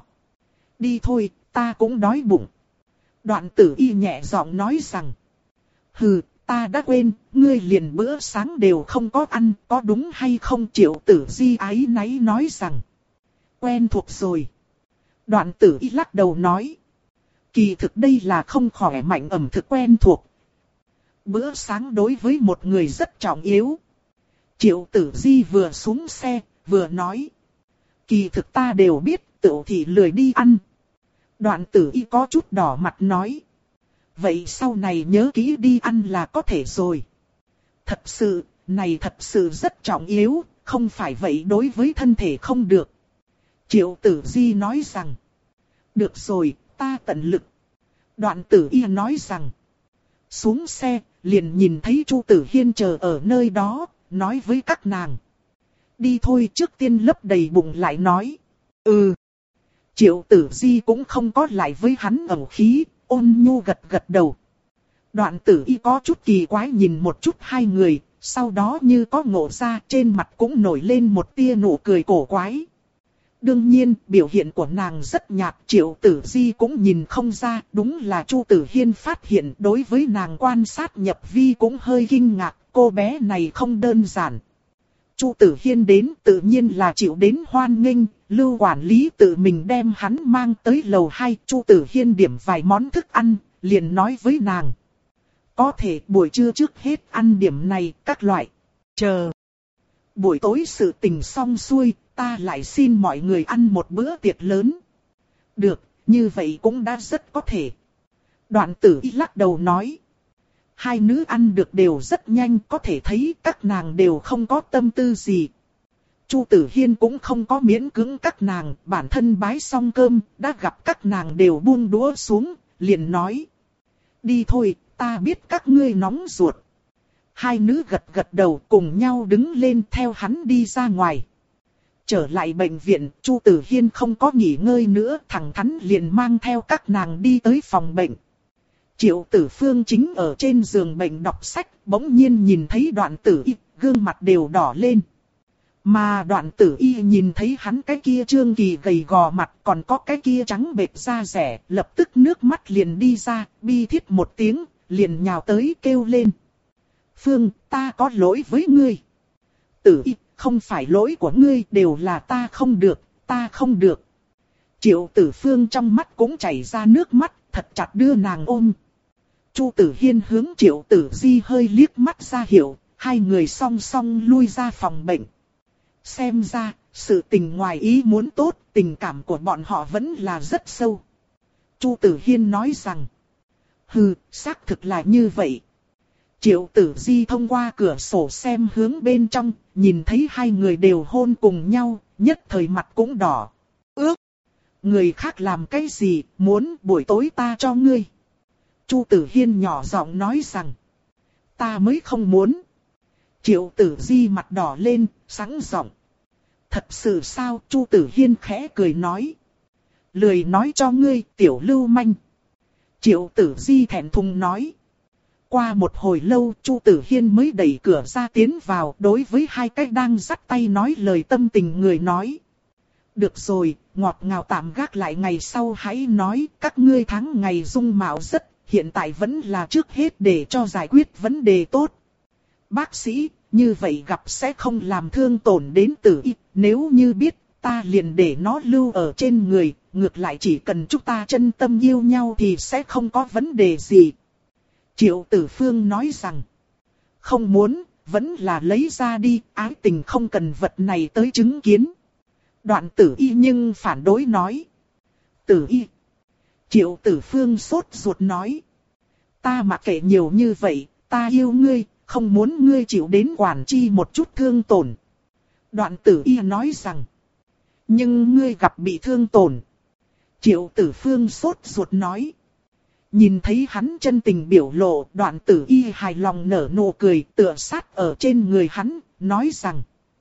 Speaker 1: Đi thôi, ta cũng đói bụng. Đoạn Tử Y nhẹ giọng nói rằng. Hừ, ta đã quên, ngươi liền bữa sáng đều không có ăn, có đúng hay không? Triệu Tử Di áy náy nói rằng. Quen thuộc rồi. Đoạn Tử Y lắc đầu nói. Kỳ thực đây là không khỏe mạnh ẩm thực quen thuộc. Bữa sáng đối với một người rất trọng yếu. Triệu Tử Di vừa xuống xe, vừa nói. Kỳ thực ta đều biết, Tửu Thị lười đi ăn. Đoạn Tử Y có chút đỏ mặt nói. Vậy sau này nhớ kỹ đi ăn là có thể rồi. Thật sự, này thật sự rất trọng yếu, không phải vậy đối với thân thể không được. Triệu Tử Di nói rằng. Được rồi, ta tận lực. Đoạn Tử Y nói rằng. Xuống xe, liền nhìn thấy Chu Tử Hiên chờ ở nơi đó, nói với các nàng. Đi thôi, trước tiên lấp đầy bụng lại nói. Ừ. Triệu Tử Di cũng không có lại với hắn ẩu khí, ôn nhu gật gật đầu. Đoạn Tử Y có chút kỳ quái nhìn một chút hai người, sau đó như có ngộ ra, trên mặt cũng nổi lên một tia nụ cười cổ quái. Đương nhiên, biểu hiện của nàng rất nhạt, Triệu Tử Di cũng nhìn không ra, đúng là Chu Tử Hiên phát hiện đối với nàng quan sát nhập vi cũng hơi kinh ngạc, cô bé này không đơn giản. Chu Tử Hiên đến tự nhiên là chịu đến hoan nghênh, Lưu quản lý tự mình đem hắn mang tới lầu hai, Chu Tử Hiên điểm vài món thức ăn, liền nói với nàng. Có thể buổi trưa trước hết ăn điểm này, các loại. Chờ. Buổi tối sự tình xong xuôi, ta lại xin mọi người ăn một bữa tiệc lớn. Được, như vậy cũng đã rất có thể. Đoạn Tử Y lắc đầu nói. Hai nữ ăn được đều rất nhanh, có thể thấy các nàng đều không có tâm tư gì. Chu Tử Hiên cũng không có miễn cưỡng các nàng, bản thân bái xong cơm, đã gặp các nàng đều buông đũa xuống, liền nói. Đi thôi, ta biết các ngươi nóng ruột. Hai nữ gật gật đầu cùng nhau đứng lên theo hắn đi ra ngoài. Trở lại bệnh viện, Chu Tử Hiên không có nghỉ ngơi nữa, thẳng thắn liền mang theo các nàng đi tới phòng bệnh. Triệu Tử Phương chính ở trên giường bệnh đọc sách, bỗng nhiên nhìn thấy Đoạn Tử Y, gương mặt đều đỏ lên. Mà Đoạn Tử Y nhìn thấy hắn cái kia trương kỳ gầy gò mặt còn có cái kia trắng bệch da rẻ, lập tức nước mắt liền đi ra, bi thiết một tiếng, liền nhào tới kêu lên. Phương, ta có lỗi với ngươi. Tử Y, không phải lỗi của ngươi, đều là ta không được, ta không được. Triệu Tử Phương trong mắt cũng chảy ra nước mắt, thật chặt đưa nàng ôm. Chu Tử Hiên hướng Triệu Tử Di hơi liếc mắt ra hiệu, hai người song song lui ra phòng bệnh. Xem ra, sự tình ngoài ý muốn tốt, tình cảm của bọn họ vẫn là rất sâu. Chu Tử Hiên nói rằng, hừ, xác thực là như vậy. Triệu Tử Di thông qua cửa sổ xem hướng bên trong, nhìn thấy hai người đều hôn cùng nhau, nhất thời mặt cũng đỏ. Ước! Người khác làm cái gì, muốn buổi tối ta cho ngươi. Chu Tử Hiên nhỏ giọng nói rằng, ta mới không muốn. Triệu Tử Di mặt đỏ lên, sẵn giọng. Thật sự sao? Chu Tử Hiên khẽ cười nói. Lười nói cho ngươi, tiểu lưu manh. Triệu Tử Di thẹn thùng nói. Qua một hồi lâu, Chu Tử Hiên mới đẩy cửa ra tiến vào, đối với hai cái đang dắt tay nói lời tâm tình người nói. Được rồi, ngọt ngào tạm gác lại ngày sau hãy nói, các ngươi tháng ngày dung mạo rất, hiện tại vẫn là trước hết để cho giải quyết vấn đề tốt. Bác sĩ, như vậy gặp sẽ không làm thương tổn đến Tử Y, nếu như biết, ta liền để nó lưu ở trên người, ngược lại chỉ cần chúng ta chân tâm yêu nhau thì sẽ không có vấn đề gì. Triệu Tử Phương nói rằng, không muốn, vẫn là lấy ra đi, ái tình không cần vật này tới chứng kiến. Đoạn Tử Y nhưng phản đối nói. Tử Y. Triệu Tử Phương sốt ruột nói. Ta mặc kệ nhiều như vậy, ta yêu ngươi, không muốn ngươi chịu đến quản chi một chút thương tổn. Đoạn Tử Y nói rằng. Nhưng ngươi gặp bị thương tổn. Triệu Tử Phương sốt ruột nói. Nhìn thấy hắn chân tình biểu lộ, Đoạn Tử Y hài lòng nở nụ cười, tựa sát ở trên người hắn, nói rằng.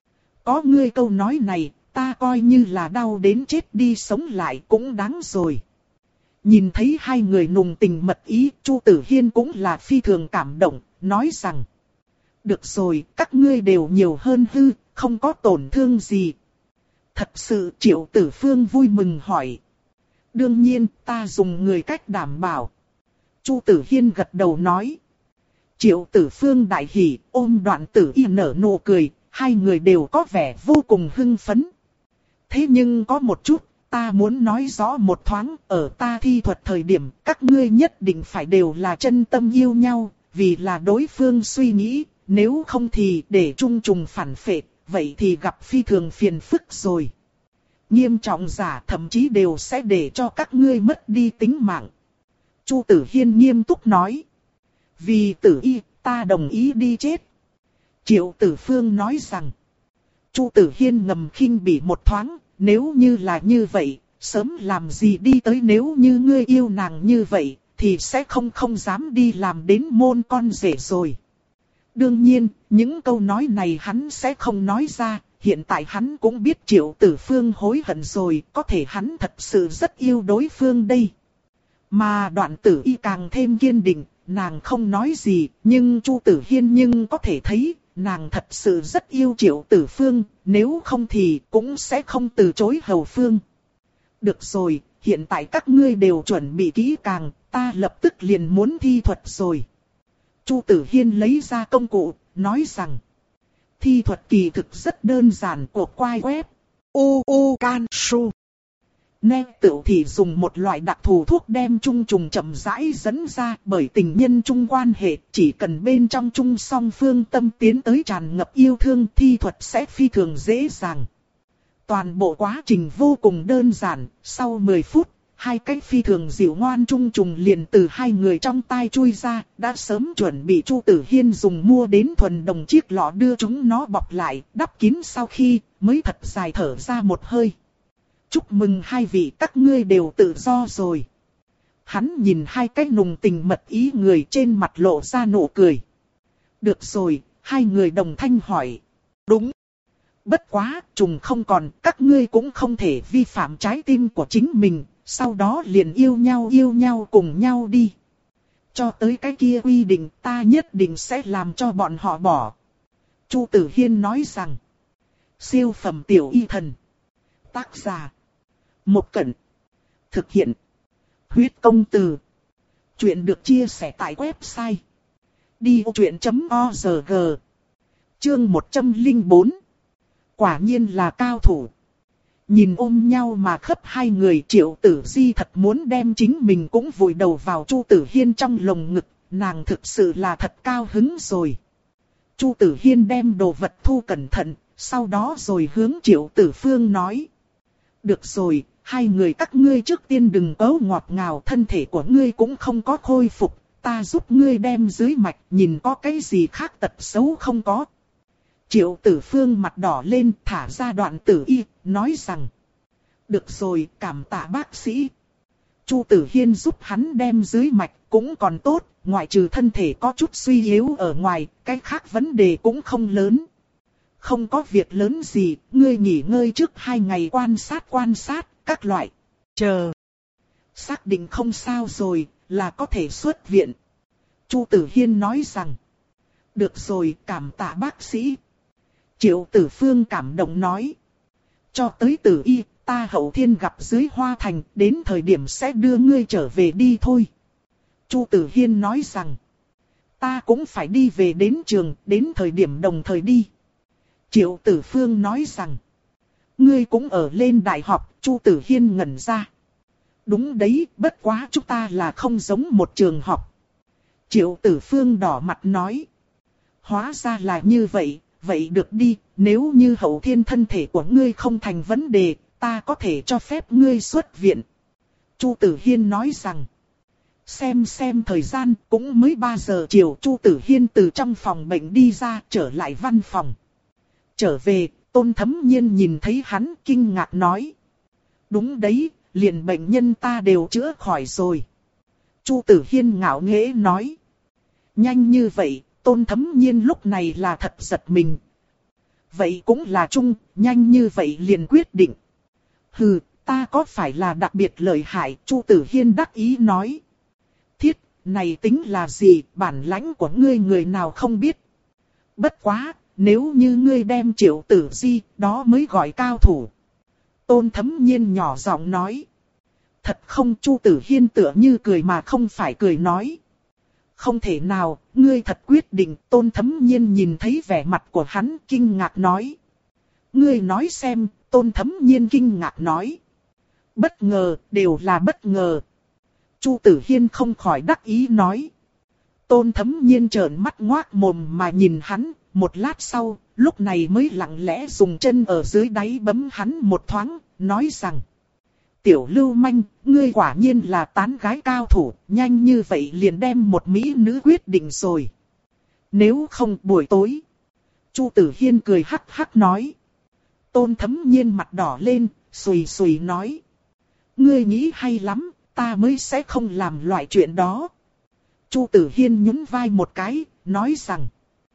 Speaker 1: Có ngươi câu nói này, ta coi như là đau đến chết đi sống lại cũng đáng rồi. Nhìn thấy hai người nùng tình mật ý, Chu Tử Hiên cũng là phi thường cảm động, nói rằng. Được rồi, các ngươi đều nhiều hơn hư, không có tổn thương gì. Thật sự Triệu Tử Phương vui mừng hỏi. Đương nhiên, ta dùng người cách đảm bảo. Chu Tử Hiên gật đầu nói. Triệu Tử Phương đại hỉ, ôm Đoạn Tử Y nở nụ cười, hai người đều có vẻ vô cùng hưng phấn. Thế nhưng có một chút, ta muốn nói rõ một thoáng, ở ta thi thuật thời điểm, các ngươi nhất định phải đều là chân tâm yêu nhau, vì là đối phương suy nghĩ, nếu không thì để chung trùng phản phệ, vậy thì gặp phi thường phiền phức rồi. Nghiêm trọng giả thậm chí đều sẽ để cho các ngươi mất đi tính mạng. Chu Tử Hiên nghiêm túc nói. Vì Tử Y, ta đồng ý đi chết. Triệu Tử Phương nói rằng. Chu Tử Hiên ngầm khinh bỉ một thoáng, nếu như là như vậy, sớm làm gì đi tới, nếu như ngươi yêu nàng như vậy, thì sẽ không không dám đi làm đến môn con rể rồi. Đương nhiên, những câu nói này hắn sẽ không nói ra, hiện tại hắn cũng biết Triệu Tử Phương hối hận rồi, có thể hắn thật sự rất yêu đối phương đây. Mà Đoạn Tử Y càng thêm kiên định, nàng không nói gì, nhưng Chu Tử Hiên nhưng có thể thấy, nàng thật sự rất yêu Triệu Tử Phương, nếu không thì cũng sẽ không từ chối Hầu Phương. Được rồi, hiện tại các ngươi đều chuẩn bị kỹ càng, ta lập tức liền muốn thi thuật rồi. Chu Tử Hiên lấy ra công cụ, nói rằng thi thuật kỳ thực rất đơn giản của quai web. U U Can Su. Nè tựu thì dùng một loại đặc thù thuốc đem chung trùng chậm rãi dẫn ra, bởi tình nhân chung quan hệ, chỉ cần bên trong chung song phương tâm tiến tới tràn ngập yêu thương, thi thuật sẽ phi thường dễ dàng. Toàn bộ quá trình vô cùng đơn giản, sau mười phút, hai cái phi thường dịu ngoan chung trùng liền từ hai người trong tai chui ra, đã sớm chuẩn bị Chu Tử Hiên dùng mua đến thuần đồng chiếc lọ đưa chúng nó bọc lại, đắp kín sau khi, mới thật dài thở ra một hơi. Chúc mừng hai vị, các ngươi đều tự do rồi. Hắn nhìn hai cái nùng tình mật ý người, trên mặt lộ ra nụ cười. Được rồi, hai người đồng thanh hỏi. Đúng. Bất quá, trùng không còn, các ngươi cũng không thể vi phạm trái tim của chính mình, sau đó liền yêu nhau yêu nhau cùng nhau đi. Cho tới cái kia quy định, ta nhất định sẽ làm cho bọn họ bỏ. Chu Tử Hiên nói rằng. Siêu phẩm tiểu y thần. Tác giả. Một Cẩn. Thực hiện. Huyết công từ. Chuyện được chia sẻ tại website đi vô chuyện chấm org. Chương một trăm lẻ bốn. Quả nhiên là cao thủ. Nhìn ôm nhau mà khấp hai người, Triệu Tử Di thật muốn đem chính mình cũng vùi đầu vào Chu Tử Hiên trong lồng ngực, nàng thực sự là thật cao hứng rồi. Chu Tử Hiên đem đồ vật thu cẩn thận, sau đó rồi hướng Triệu Tử Phương nói. Được rồi, hai người các ngươi trước tiên đừng cấu ngọt ngào, thân thể của ngươi cũng không có khôi phục, ta giúp ngươi đem dưới mạch, nhìn có cái gì khác tật xấu không có. Triệu Tử Phương mặt đỏ lên, thả ra đoạn tử y, nói rằng. Được rồi, cảm tạ bác sĩ. Chu Tử Hiên giúp hắn đem dưới mạch, cũng còn tốt, ngoại trừ thân thể có chút suy yếu ở ngoài, cái khác vấn đề cũng không lớn. Không có việc lớn gì, ngươi nghỉ ngơi trước hai ngày quan sát quan sát, các loại. Chờ. Xác định không sao rồi, là có thể xuất viện. Chu Tử Hiên nói rằng. Được rồi, cảm tạ bác sĩ. Triệu Tử Phương cảm động nói. Cho tới Tử Y, ta hậu thiên gặp dưới Hoa Thành, đến thời điểm sẽ đưa ngươi trở về đi thôi. Chu Tử Hiên nói rằng. Ta cũng phải đi về đến trường, đến thời điểm đồng thời đi. Triệu Tử Phương nói rằng. Ngươi cũng ở lên đại học, Chu Tử Hiên ngẩn ra. Đúng đấy, bất quá chúng ta là không giống một trường học. Triệu Tử Phương đỏ mặt nói. Hóa ra là như vậy, vậy được đi, nếu như hậu thiên thân thể của ngươi không thành vấn đề, ta có thể cho phép ngươi xuất viện. Chu Tử Hiên nói rằng. Xem xem thời gian, cũng mới ba giờ chiều. Chu Tử Hiên từ trong phòng bệnh đi ra, trở lại văn phòng. Trở về, Tôn Thấm Nhiên nhìn thấy hắn kinh ngạc nói. Đúng đấy, liền bệnh nhân ta đều chữa khỏi rồi. Chu Tử Hiên ngạo nghễ nói. Nhanh như vậy, Tôn Thấm Nhiên lúc này là thật giật mình. Vậy cũng là chung, nhanh như vậy liền quyết định. Hừ, ta có phải là đặc biệt lợi hại, Chu Tử Hiên đắc ý nói. Thiết, này tính là gì, bản lãnh của ngươi người nào không biết. Bất quá, nếu như ngươi đem Triệu Tử Di, đó mới gọi cao thủ. Tôn Thấm Nhiên nhỏ giọng nói. Thật không, Chu Tử Hiên tựa như cười mà không phải cười nói. Không thể nào, ngươi thật quyết định. Tôn Thấm Nhiên nhìn thấy vẻ mặt của hắn kinh ngạc nói. Ngươi nói xem, Tôn Thấm Nhiên kinh ngạc nói. Bất ngờ, đều là bất ngờ. Chu Tử Hiên không khỏi đắc ý nói. Tôn Thấm Nhiên trợn mắt ngoác mồm mà nhìn hắn, một lát sau, lúc này mới lặng lẽ dùng chân ở dưới đáy bấm hắn một thoáng, nói rằng. Tiểu lưu manh, ngươi quả nhiên là tán gái cao thủ, nhanh như vậy liền đem một mỹ nữ quyết định rồi. Nếu không buổi tối. Chu Tử Hiên cười hắc hắc nói. Tôn Thấm Nhiên mặt đỏ lên, xùy xùy nói. Ngươi nghĩ hay lắm, ta mới sẽ không làm loại chuyện đó. Chu Tử Hiên nhún vai một cái, nói rằng.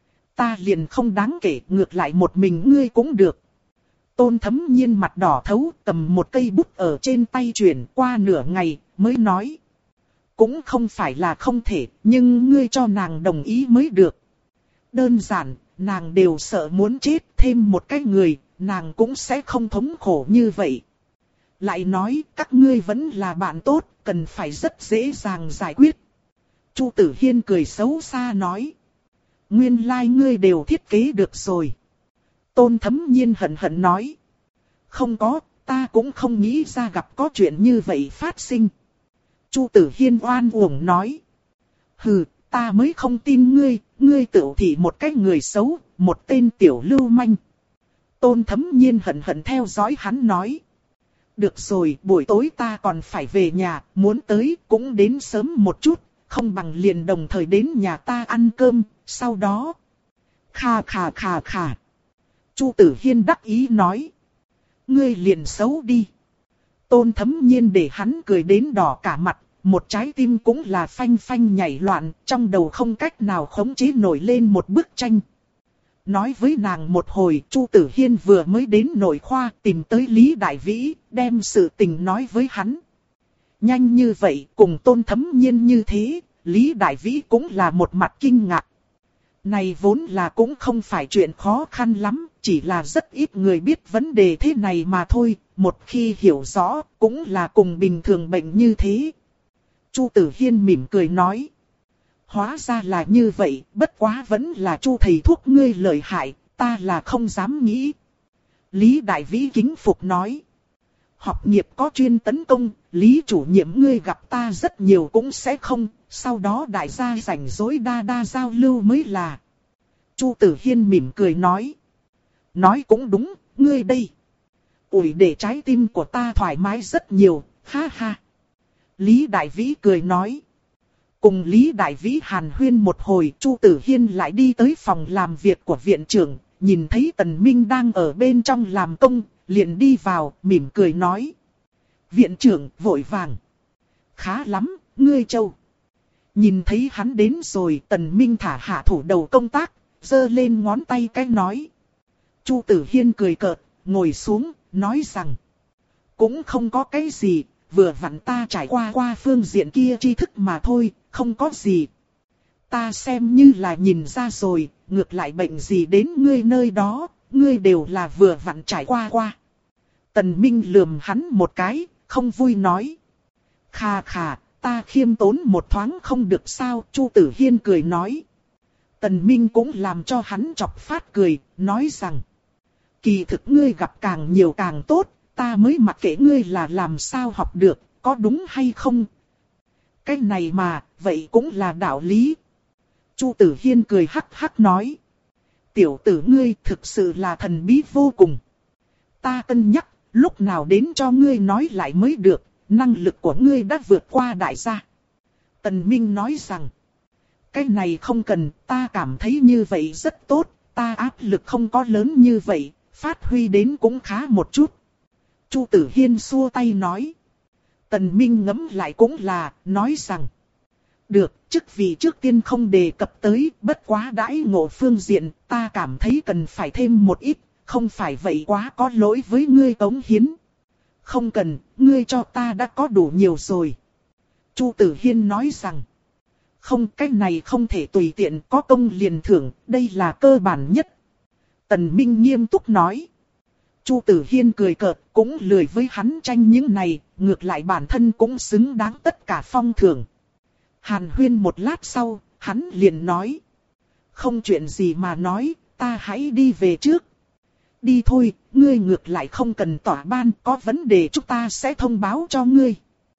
Speaker 1: Ta liền không đáng kể, ngược lại một mình ngươi cũng được. Tôn Thấm Nhiên mặt đỏ thấu, cầm một cây bút ở trên tay chuyển qua nửa ngày, mới nói. Cũng không phải là không thể, nhưng ngươi cho nàng đồng ý mới được. Đơn giản, nàng đều sợ muốn chết, thêm một cái người, nàng cũng sẽ không thống khổ như vậy. Lại nói, các ngươi vẫn là bạn tốt, cần phải rất dễ dàng giải quyết. Chu Tử Hiên cười xấu xa nói. Nguyên lai like ngươi đều thiết kế được rồi. Tôn Thấm Nhiên hận hận nói. Không có, ta cũng không nghĩ ra gặp có chuyện như vậy phát sinh. Chu Tử Hiên oan uổng nói. Hừ, ta mới không tin ngươi, ngươi tự thị một cái người xấu, một tên tiểu lưu manh. Tôn Thấm Nhiên hận hận theo dõi hắn nói. Được rồi, buổi tối ta còn phải về nhà, muốn tới cũng đến sớm một chút, không bằng liền đồng thời đến nhà ta ăn cơm, sau đó. Khà khà khà khà. Chu Tử Hiên đắc ý nói. Ngươi liền xấu đi. Tôn Thấm Nhiên để hắn cười đến đỏ cả mặt, một trái tim cũng là phanh phanh nhảy loạn, trong đầu không cách nào khống chế nổi lên một bức tranh. Nói với nàng một hồi, Chu Tử Hiên vừa mới đến nội khoa tìm tới Lý Đại Vĩ, đem sự tình nói với hắn. Nhanh như vậy, cùng Tôn Thấm Nhiên như thế, Lý Đại Vĩ cũng là một mặt kinh ngạc. Này vốn là cũng không phải chuyện khó khăn lắm, chỉ là rất ít người biết vấn đề thế này mà thôi, một khi hiểu rõ, cũng là cùng bình thường bệnh như thế. Chu Tử Hiên mỉm cười nói. Hóa ra là như vậy, bất quá vẫn là Chu thầy thuốc ngươi lợi hại, ta là không dám nghĩ. Lý Đại Vĩ kính phục nói. Học nghiệp có chuyên tấn công, Lý chủ nhiệm ngươi gặp ta rất nhiều cũng sẽ không, sau đó đại gia rảnh rỗi đa đa giao lưu mới là. Chu Tử Hiên mỉm cười nói. Nói cũng đúng, ngươi đây. Ủi để trái tim của ta thoải mái rất nhiều, ha ha. Lý Đại Vĩ cười nói. Cùng Lý Đại Vĩ hàn huyên một hồi, Chu Tử Hiên lại đi tới phòng làm việc của viện trưởng, nhìn thấy Tần Minh đang ở bên trong làm công, liền đi vào, mỉm cười nói. Viện trưởng, vội vàng. Khá lắm, ngươi Châu. Nhìn thấy hắn đến rồi, Tần Minh thả hạ thủ đầu công tác, giơ lên ngón tay cái nói. Chu Tử Hiên cười cợt, ngồi xuống, nói rằng. Cũng không có cái gì, vừa vặn ta trải qua qua phương diện kia tri thức mà thôi, không có gì. Ta xem như là nhìn ra rồi, ngược lại bệnh gì đến ngươi nơi đó, ngươi đều là vừa vặn trải qua qua. Tần Minh lườm hắn một cái, không vui nói. Khà khà, ta khiêm tốn một thoáng không được sao, Chu Tử Hiên cười nói. Tần Minh cũng làm cho hắn chọc phát cười, nói rằng. Kỳ thực ngươi gặp càng nhiều càng tốt, ta mới mặc kệ ngươi là làm sao học được, có đúng hay không? Cái này mà, vậy cũng là đạo lý. Chu Tử Hiên cười hắc hắc nói. Tiểu tử ngươi thực sự là thần bí vô cùng. Ta cân nhắc, lúc nào đến cho ngươi nói lại mới được, năng lực của ngươi đã vượt qua đại gia. Tần Minh nói rằng. Cái này không cần, ta cảm thấy như vậy rất tốt, ta áp lực không có lớn như vậy, phát huy đến cũng khá một chút. Chu Tử Hiên xua tay nói. Tần Minh ngẫm lại cũng là, nói rằng. Được, chức vị trước tiên không đề cập tới, bất quá đãi ngộ phương diện, ta cảm thấy cần phải thêm một ít, không phải vậy quá có lỗi với ngươi cống hiến. Không cần, ngươi cho ta đã có đủ nhiều rồi. Chu Tử Hiên nói rằng. Không, cái này không thể tùy tiện, có công liền thưởng, đây là cơ bản nhất. Tần Minh nghiêm túc nói. Chu Tử Hiên cười cợt, cũng lười với hắn tranh những này, ngược lại bản thân cũng xứng đáng tất cả phong thưởng. Hàn huyên một lát sau, hắn liền nói. Không chuyện gì mà nói, ta hãy đi về trước. Đi thôi, ngươi ngược lại không cần tỏa ban, có vấn đề chúng ta sẽ thông báo cho ngươi.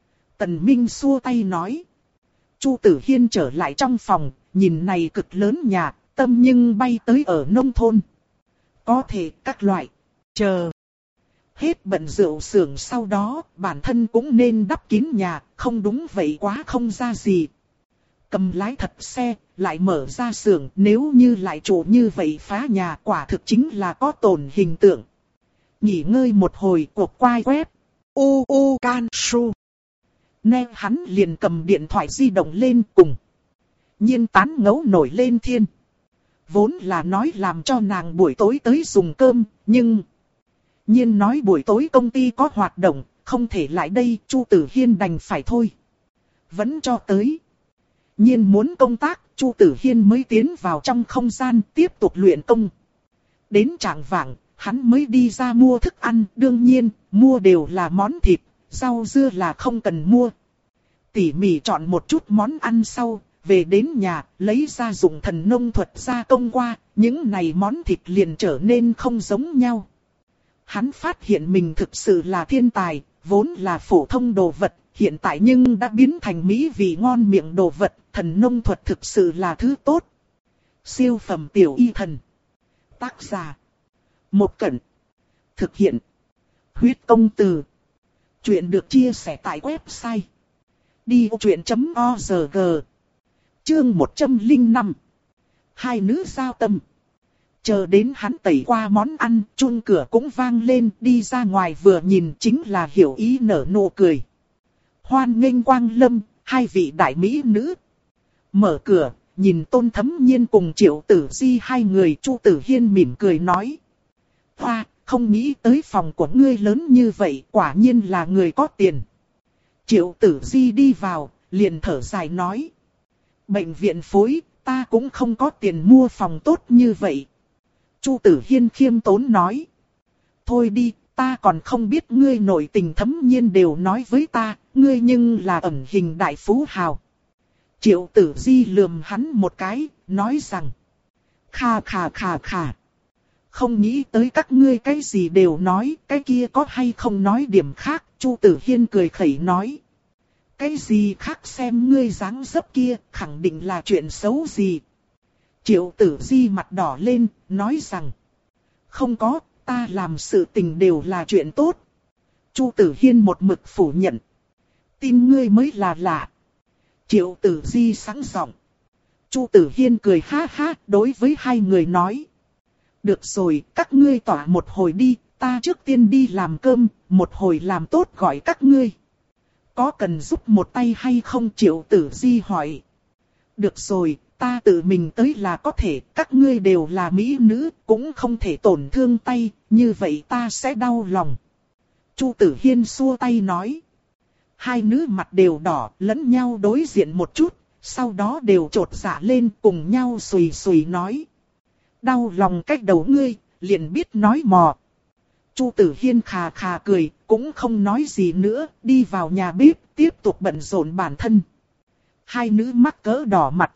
Speaker 1: Tần Minh xua tay nói. Chu Tử Hiên trở lại trong phòng, nhìn này cực lớn nhà, tâm nhưng bay tới ở nông thôn. Có thể các loại, chờ. Hết bận rượu xưởng sau đó, bản thân cũng nên đắp kín nhà, không đúng vậy quá không ra gì. Cầm lái thật xe, lại mở ra xưởng, nếu như lại chủ như vậy phá nhà quả thực chính là có tổn hình tượng. Nghỉ ngơi một hồi cuộc quay web, u u can su. Nè hắn liền cầm điện thoại di động lên cùng. Nhiên tán ngấu nổi lên thiên. Vốn là nói làm cho nàng buổi tối tới dùng cơm, nhưng... Nhiên nói buổi tối công ty có hoạt động, không thể lại đây, Chu Tử Hiên đành phải thôi. Vẫn cho tới. nhiên muốn công tác, Chu Tử Hiên mới tiến vào trong không gian tiếp tục luyện công. Đến chạng vạng, hắn mới đi ra mua thức ăn, đương nhiên, mua đều là món thịt, rau dưa là không cần mua. Tỉ mỉ chọn một chút món ăn sau, về đến nhà, lấy ra dụng thần nông thuật gia công qua, những này món thịt liền trở nên không giống nhau. Hắn phát hiện mình thực sự là thiên tài, vốn là phổ thông đồ vật, hiện tại nhưng đã biến thành mỹ vị ngon miệng đồ vật, thần nông thuật thực sự là thứ tốt. Siêu phẩm tiểu y thần. Tác giả. Một Cẩn. Thực hiện. Huyết công từ. Chuyện được chia sẻ tại website. đi vô chuyện chấm org. Chương một trăm lẻ năm. Hai nữ giao tâm. Chờ đến hắn tẩy qua món ăn, chuông cửa cũng vang lên, đi ra ngoài vừa nhìn chính là Hiểu Ý nở nụ cười. Hoan nghênh quang lâm, hai vị đại mỹ nữ. Mở cửa, nhìn Tôn Thấm Nhiên cùng Triệu Tử Di hai người, Chu Tử Hiên mỉm cười nói. Hoa, không nghĩ tới phòng của ngươi lớn như vậy, quả nhiên là người có tiền. Triệu Tử Di đi vào, liền thở dài nói. Bệnh viện phối, ta cũng không có tiền mua phòng tốt như vậy. Chu Tử Hiên khiêm tốn nói. Thôi đi, ta còn không biết ngươi nội tình. Thấm Nhiên đều nói với ta, ngươi nhưng là ẩn hình đại phú hào. Triệu Tử Di lườm hắn một cái, nói rằng. Khà khà khà khà. Không nghĩ tới các ngươi cái gì đều nói, cái kia có hay không nói điểm khác. Chu Tử Hiên cười khẩy nói. Cái gì khác xem ngươi dáng dấp kia, khẳng định là chuyện xấu gì. Triệu Tử Di mặt đỏ lên, nói rằng. Không có, ta làm sự tình đều là chuyện tốt. Chu Tử Hiên một mực phủ nhận. Tin ngươi mới là lạ. Triệu Tử Di sẵn giọng. Chu Tử Hiên cười ha ha, đối với hai người nói. Được rồi, các ngươi tỏa một hồi đi, ta trước tiên đi làm cơm, một hồi làm tốt gọi các ngươi. Có cần giúp một tay hay không? Triệu Tử Di hỏi. Được rồi, ta tự mình tới là có thể, các ngươi đều là mỹ nữ, cũng không thể tổn thương tay, như vậy ta sẽ đau lòng. Chu Tử Hiên xua tay nói. Hai nữ mặt đều đỏ, lẫn nhau đối diện một chút, sau đó đều trột dạ lên cùng nhau xùy xùy nói. Đau lòng cách đầu ngươi, liền biết nói mò. Chu Tử Hiên khà khà cười, cũng không nói gì nữa, đi vào nhà bếp, tiếp tục bận rộn bản thân. Hai nữ mắc cỡ đỏ mặt.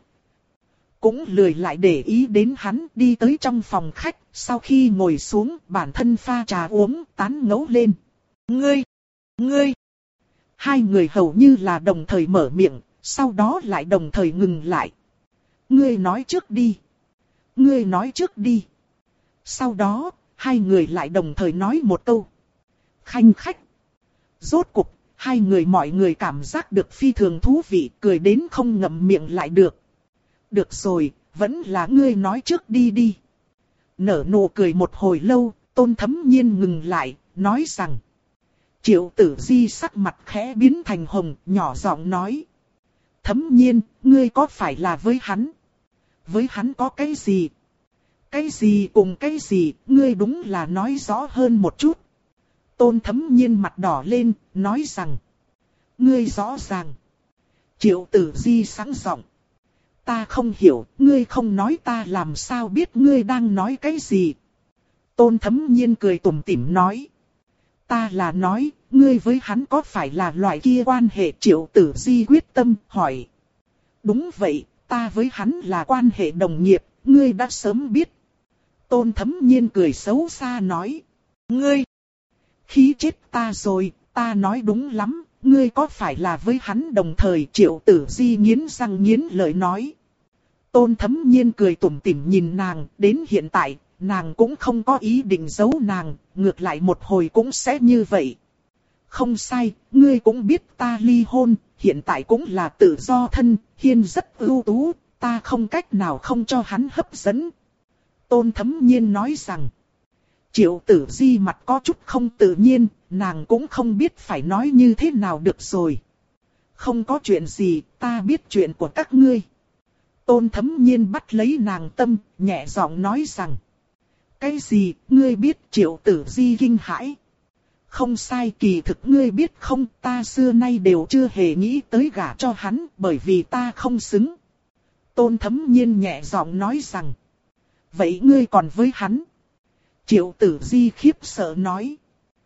Speaker 1: Cũng lười lại để ý đến hắn, đi tới trong phòng khách, sau khi ngồi xuống, bản thân pha trà uống, tán ngấu lên. Ngươi! Ngươi! Hai người hầu như là đồng thời mở miệng, sau đó lại đồng thời ngừng lại. Ngươi nói trước đi! Ngươi nói trước đi! Sau đó, hai người lại đồng thời nói một câu. Khanh khách! Rốt cục, hai người mọi người cảm giác được phi thường thú vị, cười đến không ngậm miệng lại được. Được rồi, vẫn là ngươi nói trước đi đi. Nở nụ cười một hồi lâu, Tôn Thấm Nhiên ngừng lại, nói rằng. Triệu Tử Di sắc mặt khẽ biến thành hồng, nhỏ giọng nói. Thấm Nhiên, ngươi có phải là với hắn? Với hắn có cái gì? Cái gì cùng cái gì, ngươi đúng là nói rõ hơn một chút. Tôn Thấm Nhiên mặt đỏ lên, nói rằng. Ngươi rõ ràng. Triệu Tử Di sáng giọng. Ta không hiểu, ngươi không nói ta làm sao biết ngươi đang nói cái gì. Tôn Thấm Nhiên cười tủm tỉm nói. Ta là nói, ngươi với hắn có phải là loại kia quan hệ? Triệu Tử Di quyết tâm hỏi. Đúng vậy, ta với hắn là quan hệ đồng nghiệp, ngươi đã sớm biết. Tôn Thấm Nhiên cười xấu xa nói. Ngươi! Khí chết ta rồi, ta nói đúng lắm, ngươi có phải là với hắn đồng thời? Triệu Tử Di nghiến răng nghiến lợi nói. Tôn Thấm Nhiên cười tủm tỉm nhìn nàng, đến hiện tại, nàng cũng không có ý định giấu nàng, ngược lại một hồi cũng sẽ như vậy. Không sai, ngươi cũng biết ta ly hôn, hiện tại cũng là tự do thân, Hiên rất ưu tú, ta không cách nào không cho hắn hấp dẫn. Tôn Thấm Nhiên nói rằng. Triệu Tử Di mặt có chút không tự nhiên, nàng cũng không biết phải nói như thế nào được rồi. Không có chuyện gì, ta biết chuyện của các ngươi. Tôn Thấm Nhiên bắt lấy nàng tâm, nhẹ giọng nói rằng. Cái gì, ngươi biết? Triệu Tử Di kinh hãi. không sai, kỳ thực ngươi biết không, ta xưa nay đều chưa hề nghĩ tới gả cho hắn, bởi vì ta không xứng. Tôn Thấm Nhiên nhẹ giọng nói rằng. Vậy ngươi còn với hắn? Triệu Tử Di khiếp sợ nói.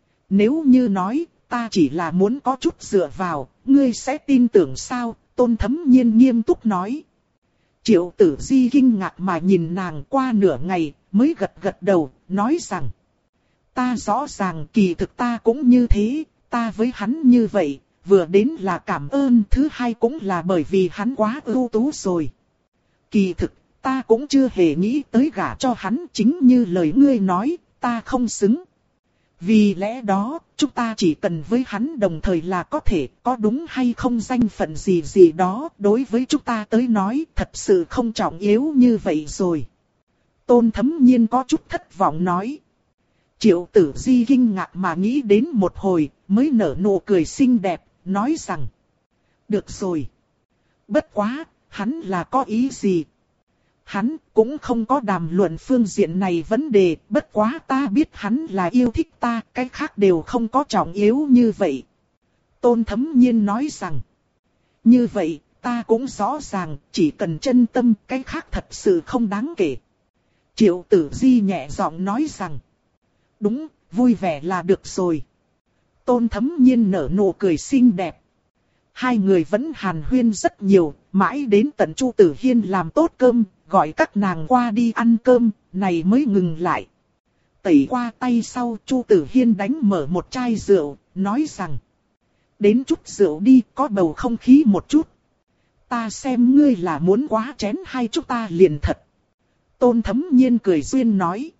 Speaker 1: Nếu như nói, ta chỉ là muốn có chút dựa vào, ngươi sẽ tin tưởng sao? Tôn Thấm Nhiên nghiêm túc nói. Triệu Tử Di kinh ngạc mà nhìn nàng, qua nửa ngày, mới gật gật đầu, nói rằng. Ta rõ ràng, kỳ thực ta cũng như thế, ta với hắn như vậy, vừa đến là cảm ơn, thứ hai cũng là bởi vì hắn quá ưu tú rồi. Kỳ thực, ta cũng chưa hề nghĩ tới gả cho hắn, chính như lời ngươi nói, ta không xứng. Vì lẽ đó, chúng ta chỉ cần với hắn đồng thời là có thể, có đúng hay không danh phận gì gì đó, đối với chúng ta tới nói, thật sự không trọng yếu như vậy rồi. Tôn Thấm Nhiên có chút thất vọng nói. Triệu Tử Di kinh ngạc mà nghĩ đến một hồi, mới nở nụ cười xinh đẹp, nói rằng. Được rồi. Bất quá, hắn là có ý gì? Hắn cũng không có đàm luận phương diện này vấn đề, bất quá ta biết hắn là yêu thích ta, cái khác đều không có trọng yếu như vậy. Tôn Thấm Nhiên nói rằng. Như vậy, ta cũng rõ ràng, chỉ cần chân tâm, cái khác thật sự không đáng kể. Triệu Tử Di nhẹ giọng nói rằng. Đúng, vui vẻ là được rồi. Tôn Thấm Nhiên nở nụ cười xinh đẹp. Hai người vẫn hàn huyên rất nhiều, mãi đến tận Chu Tử Hiên làm tốt cơm, gọi các nàng qua đi ăn cơm, này mới ngừng lại. Tẩy qua tay sau, Chu Tử Hiên đánh mở một chai rượu, nói rằng. Đến chút rượu đi, có bầu không khí một chút. Ta xem ngươi là muốn quá chén hay chúng ta liền thật. Tôn Thấm Nhiên cười duyên nói.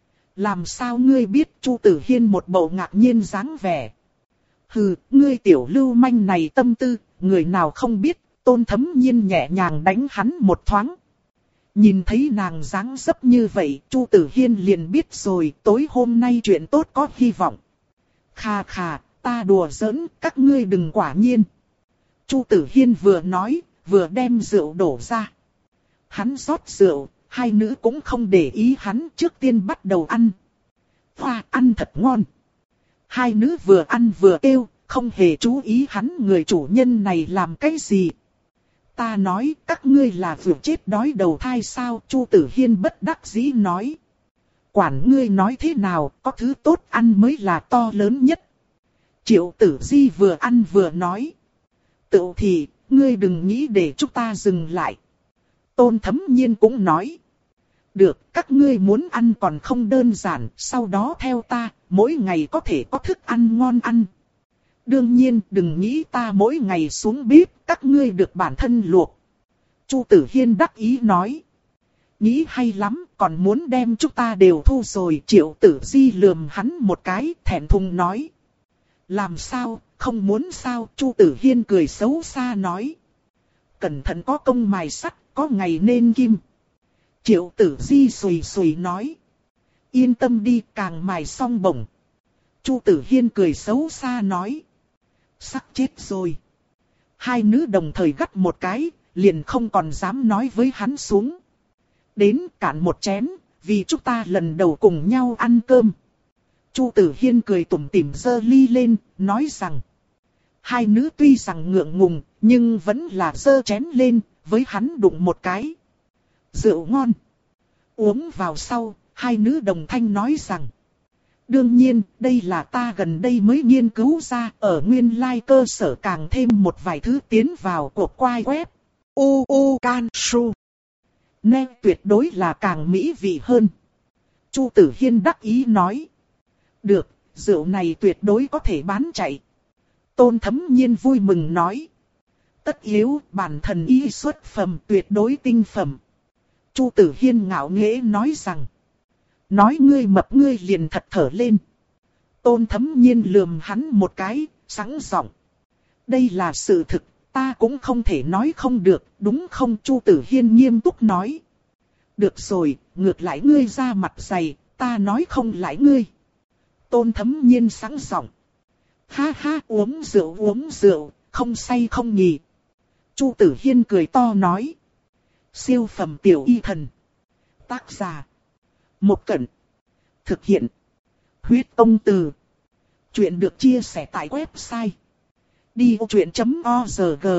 Speaker 1: Làm sao ngươi biết? Chu Tử Hiên một bộ ngạc nhiên dáng vẻ. Hừ, ngươi tiểu lưu manh này tâm tư, người nào không biết. Tôn Thấm Nhiên nhẹ nhàng đánh hắn một thoáng. Nhìn thấy nàng dáng dấp như vậy, Chu Tử Hiên liền biết rồi, tối hôm nay chuyện tốt có hy vọng. Khà khà, ta đùa giỡn, các ngươi đừng quả nhiên. Chu Tử Hiên vừa nói, vừa đem rượu đổ ra. Hắn rót rượu, hai nữ cũng không để ý hắn, trước tiên bắt đầu ăn. Hoa, ăn thật ngon. Hai nữ vừa ăn vừa kêu, không hề chú ý hắn người chủ nhân này làm cái gì. Ta nói, các ngươi là vừa chết đói đầu thai sao? Chu Tử Hiên bất đắc dĩ nói. Quản ngươi nói thế nào, có thứ tốt ăn mới là to lớn nhất. Triệu Tử Di vừa ăn vừa nói. Tự thì, ngươi đừng nghĩ để chúng ta dừng lại. Tôn Thấm Nhiên cũng nói. Được, các ngươi muốn ăn còn không đơn giản, sau đó theo ta, mỗi ngày có thể có thức ăn ngon ăn. Đương nhiên, đừng nghĩ ta mỗi ngày xuống bếp, các ngươi được bản thân luộc. Chu Tử Hiên đắc ý nói. Nghĩ hay lắm, còn muốn đem chúng ta đều thu rồi. Triệu Tử Di lườm hắn một cái, thẹn thùng nói. Làm sao, không muốn sao? Chu Tử Hiên cười xấu xa nói. Cẩn thận có công mài sắt, có ngày nên kim. Triệu Tử Di sùi sùi nói. Yên tâm đi, càng mài xong bổng. Chu Tử Hiên cười xấu xa nói. Sắp chết rồi. Hai nữ đồng thời gắt một cái, liền không còn dám nói với hắn xuống. Đến cạn một chén, vì chúng ta lần đầu cùng nhau ăn cơm. Chu Tử Hiên cười tủm tỉm giơ ly lên, nói rằng. Hai nữ tuy rằng ngượng ngùng, nhưng vẫn là giơ chén lên, với hắn đụng một cái. Rượu ngon. Uống vào sau, hai nữ đồng thanh nói rằng. Đương nhiên, đây là ta gần đây mới nghiên cứu ra, ở nguyên lai cơ sở càng thêm một vài thứ tiến vào cuộc quay web. U U Can Su. Nên tuyệt đối là càng mỹ vị hơn. Chu Tử Hiên đắc ý nói. Được, rượu này tuyệt đối có thể bán chạy. Tôn Thấm Nhiên vui mừng nói. Tất yếu, bản thần y xuất phẩm tuyệt đối tinh phẩm. Chu Tử Hiên ngạo nghễ nói rằng. Nói ngươi mập ngươi liền thật thở lên. Tôn Thấm Nhiên lườm hắn một cái, sẵn giọng. Đây là sự thực, ta cũng không thể nói không được, đúng không? Chu Tử Hiên nghiêm túc nói. Được rồi, ngược lại ngươi ra mặt dày, ta nói không lại ngươi. Tôn Thấm Nhiên sẵn giọng. Ha ha, uống rượu uống rượu, không say không nhì. Chu Tử Hiên cười to nói. Siêu phẩm tiểu y thần. Tác giả. Một Cẩn. Thực hiện. Huyết Công Từ. Chuyện được chia sẻ tại website đi ô chuyện chấm org.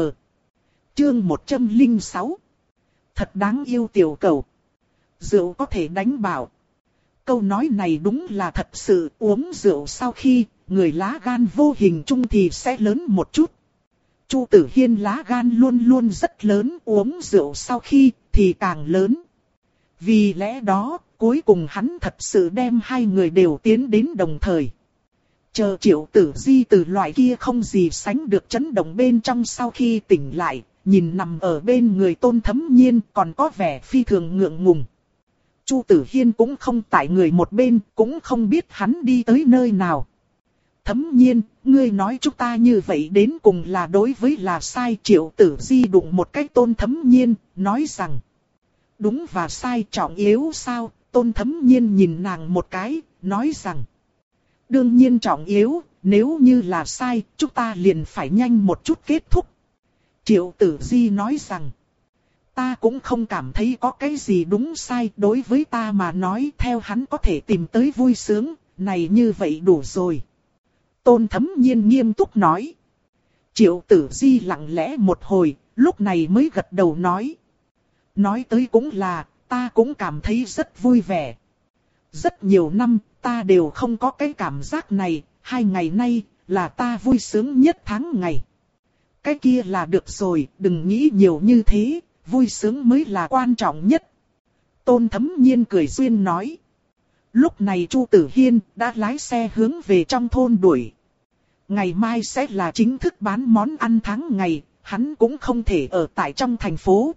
Speaker 1: Chương một trăm lẻ sáu. Thật đáng yêu tiểu cầu. Rượu có thể đánh bảo. Câu nói này đúng là thật sự, uống rượu sau khi, người lá gan vô hình chung thì sẽ lớn một chút. Chu Tử Hiên lá gan luôn luôn rất lớn, uống rượu sau khi thì càng lớn. Vì lẽ đó, cuối cùng hắn thật sự đem hai người đều tiến đến đồng thời. Chờ Triệu Tử Di từ loại kia không gì sánh được chấn động bên trong sau khi tỉnh lại, nhìn nằm ở bên người Tôn Thấm Nhiên còn có vẻ phi thường ngượng ngùng. Chu Tử Hiên cũng không tại người một bên, cũng không biết hắn đi tới nơi nào. Thấm Nhiên, ngươi nói chúng ta như vậy đến cùng là đối với là sai. Triệu Tử Di đụng một cái Tôn Thấm Nhiên, nói rằng. Đúng và sai trọng yếu sao? Tôn Thấm Nhiên nhìn nàng một cái, nói rằng. Đương nhiên trọng yếu, nếu như là sai, chúng ta liền phải nhanh một chút kết thúc. Triệu Tử Di nói rằng. Ta cũng không cảm thấy có cái gì đúng sai, đối với ta mà nói theo hắn có thể tìm tới vui sướng, này như vậy đủ rồi. Tôn Thấm Nhiên nghiêm túc nói. Triệu Tử Di lặng lẽ một hồi, lúc này mới gật đầu nói. Nói tới cũng là, ta cũng cảm thấy rất vui vẻ. Rất nhiều năm, ta đều không có cái cảm giác này, hai ngày nay, là ta vui sướng nhất tháng ngày. Cái kia là được rồi, đừng nghĩ nhiều như thế, vui sướng mới là quan trọng nhất. Tôn Thấm Nhiên cười duyên nói. Lúc này Chu Tử Hiên đã lái xe hướng về trong thôn đuổi. Ngày mai sẽ là chính thức bán món ăn tháng ngày, hắn cũng không thể ở tại trong thành phố.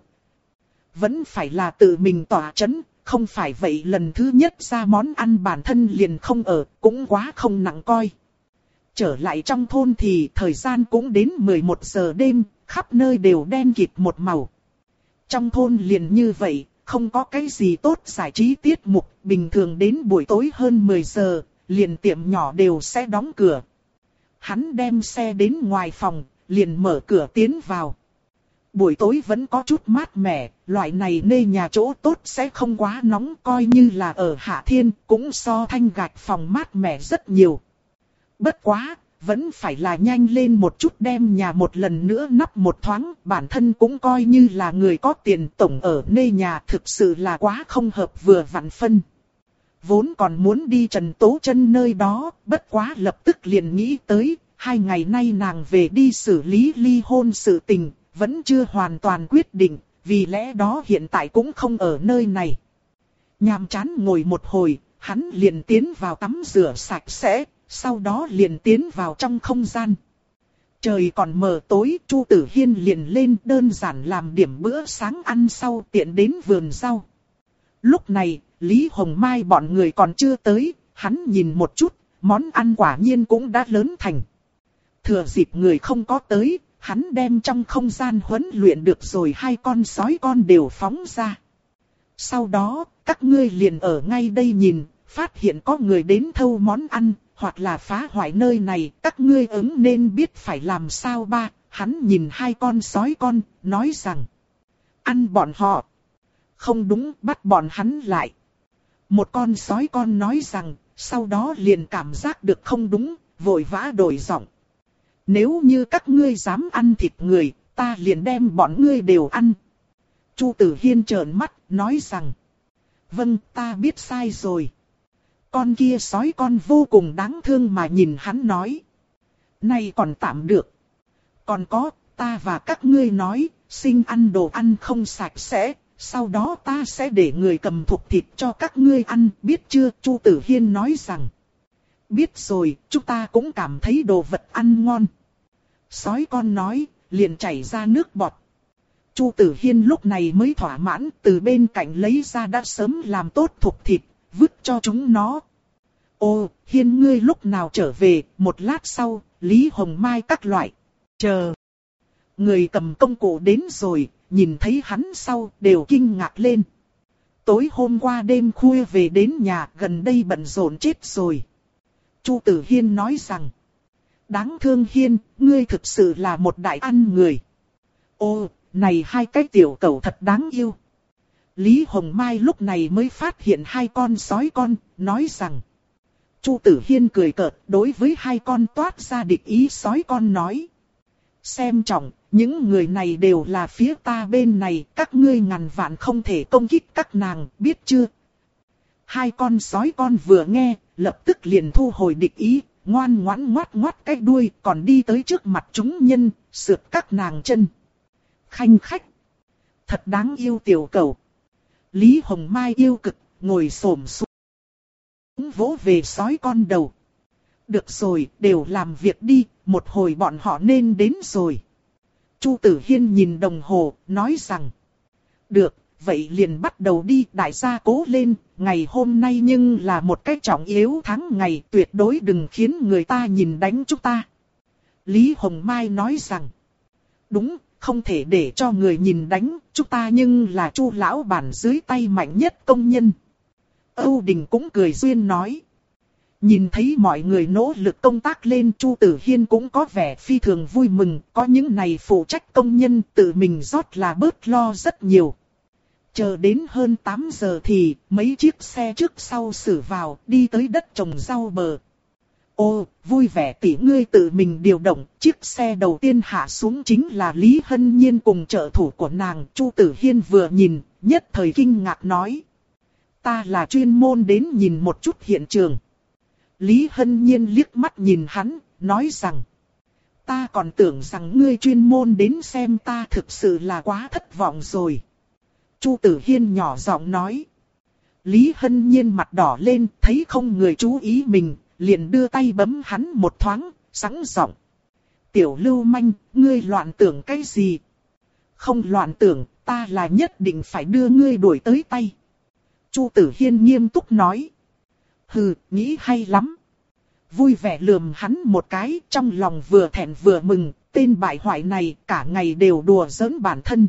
Speaker 1: Vẫn phải là tự mình tỏa chấn, không phải vậy lần thứ nhất ra món ăn bản thân liền không ở, cũng quá không nặng coi. Trở lại trong thôn thì thời gian cũng đến mười một giờ đêm, khắp nơi đều đen kịt một màu. Trong thôn liền như vậy, không có cái gì tốt giải trí tiết mục, bình thường đến buổi tối hơn mười giờ, liền tiệm nhỏ đều sẽ đóng cửa. Hắn đem xe đến ngoài phòng, liền mở cửa tiến vào. Buổi tối vẫn có chút mát mẻ, loại này nê nhà chỗ tốt sẽ không quá nóng, coi như là ở Hạ Thiên, cũng so thanh gạch phòng mát mẻ rất nhiều. Bất quá, vẫn phải là nhanh lên một chút đem nhà một lần nữa nắp một thoáng, bản thân cũng coi như là người có tiền tổng ở nê nhà thực sự là quá không hợp vừa vặn phân. Vốn còn muốn đi Trần Tố Chân nơi đó, bất quá lập tức liền nghĩ tới, hai ngày nay nàng về đi xử lý ly hôn sự tình, vẫn chưa hoàn toàn quyết định, vì lẽ đó hiện tại cũng không ở nơi này. Nhàm chán ngồi một hồi, hắn liền tiến vào tắm rửa sạch sẽ, sau đó liền tiến vào trong không gian. Trời còn mờ tối, Chu Tử Hiên liền lên đơn giản làm điểm bữa sáng ăn sau tiện đến vườn rau. Lúc này, Lý Hồng Mai bọn người còn chưa tới, hắn nhìn một chút, món ăn quả nhiên cũng đã lớn thành. Thừa dịp người không có tới, hắn đem trong không gian huấn luyện được rồi hai con sói con đều phóng ra. Sau đó, các ngươi liền ở ngay đây nhìn, phát hiện có người đến thâu món ăn, hoặc là phá hoại nơi này, các ngươi ứng nên biết phải làm sao ba. Hắn nhìn hai con sói con, nói rằng, ăn bọn họ. Không đúng, bắt bọn hắn lại. Một con sói con nói rằng, sau đó liền cảm giác được không đúng, vội vã đổi giọng. Nếu như các ngươi dám ăn thịt người, ta liền đem bọn ngươi đều ăn. Chu Tử Hiên trợn mắt, nói rằng, vâng, ta biết sai rồi. Con kia sói con vô cùng đáng thương mà nhìn hắn nói. Này còn tạm được. Còn có, ta và các ngươi nói, sinh ăn đồ ăn không sạch sẽ, sau đó ta sẽ để người cầm thục thịt cho các ngươi ăn, biết chưa? Chu Tử Hiên nói rằng. Biết rồi, chúng ta cũng cảm thấy đồ vật ăn ngon. Sói con nói, liền chảy ra nước bọt. Chu Tử Hiên lúc này mới thỏa mãn, từ bên cạnh lấy ra đã sớm làm tốt thục thịt, vứt cho chúng nó. Ô, Hiên ngươi lúc nào trở về? Một lát sau, Lý Hồng Mai các loại. Chờ. Người cầm công cụ đến rồi, nhìn thấy hắn sau, đều kinh ngạc lên. Tối hôm qua đêm khuya về đến nhà, gần đây bận rộn chết rồi. Chu Tử Hiên nói rằng. Đáng thương Hiên, ngươi thực sự là một đại ăn người. Ô, này hai cái tiểu cẩu thật đáng yêu. Lý Hồng Mai lúc này mới phát hiện hai con sói con, nói rằng. Chu Tử Hiên cười cợt đối với hai con toát ra địch ý sói con nói. Xem trọng, những người này đều là phía ta bên này, các ngươi ngàn vạn không thể công kích các nàng, biết chưa? Hai con sói con vừa nghe, lập tức liền thu hồi địch ý, ngoan ngoãn ngoát ngoát cái đuôi, còn đi tới trước mặt chúng nhân, sượt các nàng chân. Khanh khách! Thật đáng yêu tiểu cẩu. Lý Hồng Mai yêu cực, ngồi xổm xuống. Vỗ về sói con đầu. Được rồi, đều làm việc đi, một hồi bọn họ nên đến rồi. Chu Tử Hiên nhìn đồng hồ, nói rằng. Được, vậy liền bắt đầu đi, đại gia cố lên, ngày hôm nay nhưng là một cái trọng yếu tháng ngày, tuyệt đối đừng khiến người ta nhìn đánh chúng ta. Lý Hồng Mai nói rằng. Đúng, không thể để cho người nhìn đánh, chúng ta nhưng là Chu lão bản dưới tay mạnh nhất công nhân. Âu Đình cũng cười duyên nói. Nhìn thấy mọi người nỗ lực công tác lên, Chu Tử Hiên cũng có vẻ phi thường vui mừng, có những này phụ trách công nhân tự mình rót là bớt lo rất nhiều. Chờ đến hơn tám giờ thì mấy chiếc xe trước sau xử vào, đi tới đất trồng rau bờ. Ô, vui vẻ tỷ ngươi tự mình điều động, chiếc xe đầu tiên hạ xuống chính là Lý Hân Nhiên cùng trợ thủ của nàng. Chu Tử Hiên vừa nhìn, nhất thời kinh ngạc nói. Ta là chuyên môn đến nhìn một chút hiện trường. Lý Hân Nhiên liếc mắt nhìn hắn, nói rằng. Ta còn tưởng rằng ngươi chuyên môn đến xem ta, thực sự là quá thất vọng rồi. Chu Tử Hiên nhỏ giọng nói. Lý Hân Nhiên mặt đỏ lên, thấy không người chú ý mình, liền đưa tay bấm hắn một thoáng, sẵn giọng. Tiểu lưu manh, ngươi loạn tưởng cái gì? Không loạn tưởng, ta là nhất định phải đưa ngươi đuổi tới tay. Chu Tử Hiên nghiêm túc nói. Hừ, nghĩ hay lắm. Vui vẻ lườm hắn một cái, trong lòng vừa thẹn vừa mừng, tên bại hoại này cả ngày đều đùa giỡn bản thân.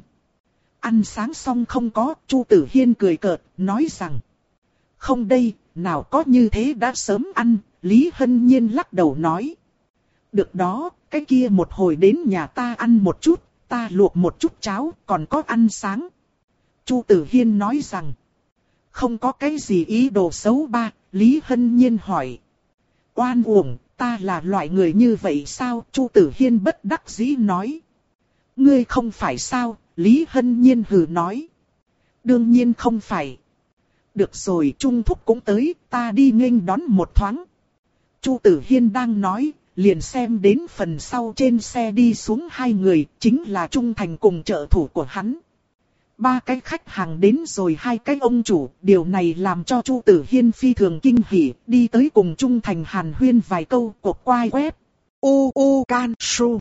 Speaker 1: Ăn sáng xong không có, Chu Tử Hiên cười cợt, nói rằng. Không đây, nào có như thế đã sớm ăn, Lý Hân Nhiên lắc đầu nói. Được đó, cái kia một hồi đến nhà ta ăn một chút, ta luộc một chút cháo, còn có ăn sáng. Chu Tử Hiên nói rằng. Không có cái gì ý đồ xấu ba, Lý Hân Nhiên hỏi. Oan uổng, ta là loại người như vậy sao? Chu Tử Hiên bất đắc dĩ nói. Ngươi không phải sao? Lý Hân Nhiên hừ nói. Đương nhiên không phải. Được rồi, Trung Thúc cũng tới, ta đi nghênh đón một thoáng. Chu Tử Hiên đang nói, liền xem đến phần sau trên xe đi xuống hai người, chính là Trung Thành cùng trợ thủ của hắn. Ba cái khách hàng đến rồi hai cái ông chủ, điều này làm cho Chu Tử Hiên phi thường kinh hỉ, đi tới cùng Trung Thành hàn huyên vài câu, cột quai web. U U Can Su.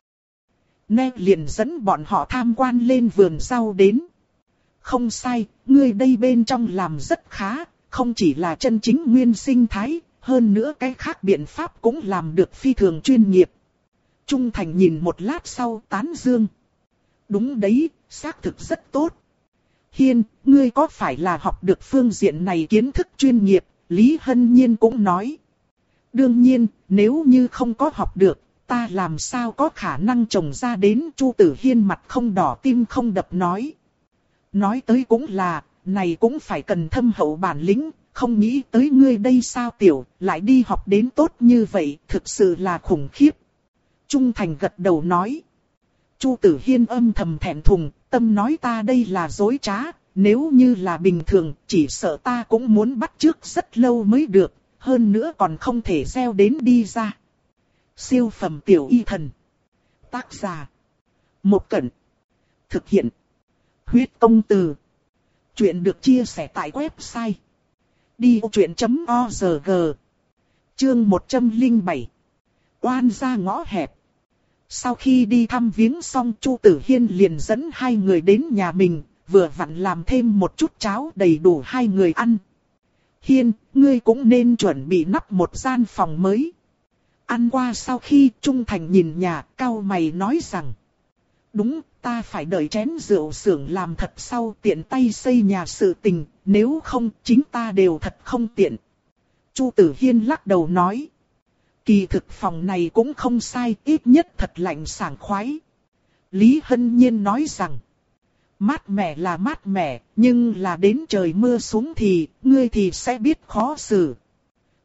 Speaker 1: Nè liền dẫn bọn họ tham quan lên vườn rau đến. Không sai, ngươi đây bên trong làm rất khá, không chỉ là chân chính nguyên sinh thái, hơn nữa cái khác biện pháp cũng làm được phi thường chuyên nghiệp. Trung Thành nhìn một lát sau tán dương. Đúng đấy, xác thực rất tốt. Hiên, ngươi có phải là học được phương diện này kiến thức chuyên nghiệp? Lý Hân Nhiên cũng nói. Đương nhiên, nếu như không có học được, ta làm sao có khả năng trồng ra đến? Chu Tử Hiên mặt không đỏ tim không đập nói. Nói tới cũng là, này cũng phải cần thâm hậu bản lĩnh, không nghĩ tới ngươi đây sao tiểu, lại đi học đến tốt như vậy, thực sự là khủng khiếp. Trung Thành gật đầu nói. Chu Tử Hiên âm thầm thẹn thùng, tâm nói ta đây là dối trá, nếu như là bình thường, chỉ sợ ta cũng muốn bắt chước rất lâu mới được, hơn nữa còn không thể gieo đến đi ra. Siêu phẩm tiểu y thần. Tác giả. Một Cẩn. Thực hiện. Huyết công từ. Chuyện được chia sẻ tại website. đi ô chuyện chấm org. Chương một trăm lẻ bảy. Oan ra ngõ hẹp. Sau khi đi thăm viếng xong, Chu Tử Hiên liền dẫn hai người đến nhà mình, vừa vặn làm thêm một chút cháo đầy đủ hai người ăn. Hiên, ngươi cũng nên chuẩn bị nắp một gian phòng mới. Ăn qua sau khi Trung Thành nhìn nhà, cau mày nói rằng. Đúng, ta phải đợi chén rượu xưởng làm thật sau tiện tay xây nhà sự tình, nếu không chính ta đều thật không tiện. Chu Tử Hiên lắc đầu nói. Kỳ thực phòng này cũng không sai, ít nhất thật lạnh sảng khoái. Lý Hân Nhiên nói rằng. Mát mẻ là mát mẻ, nhưng là đến trời mưa xuống thì, ngươi thì sẽ biết khó xử.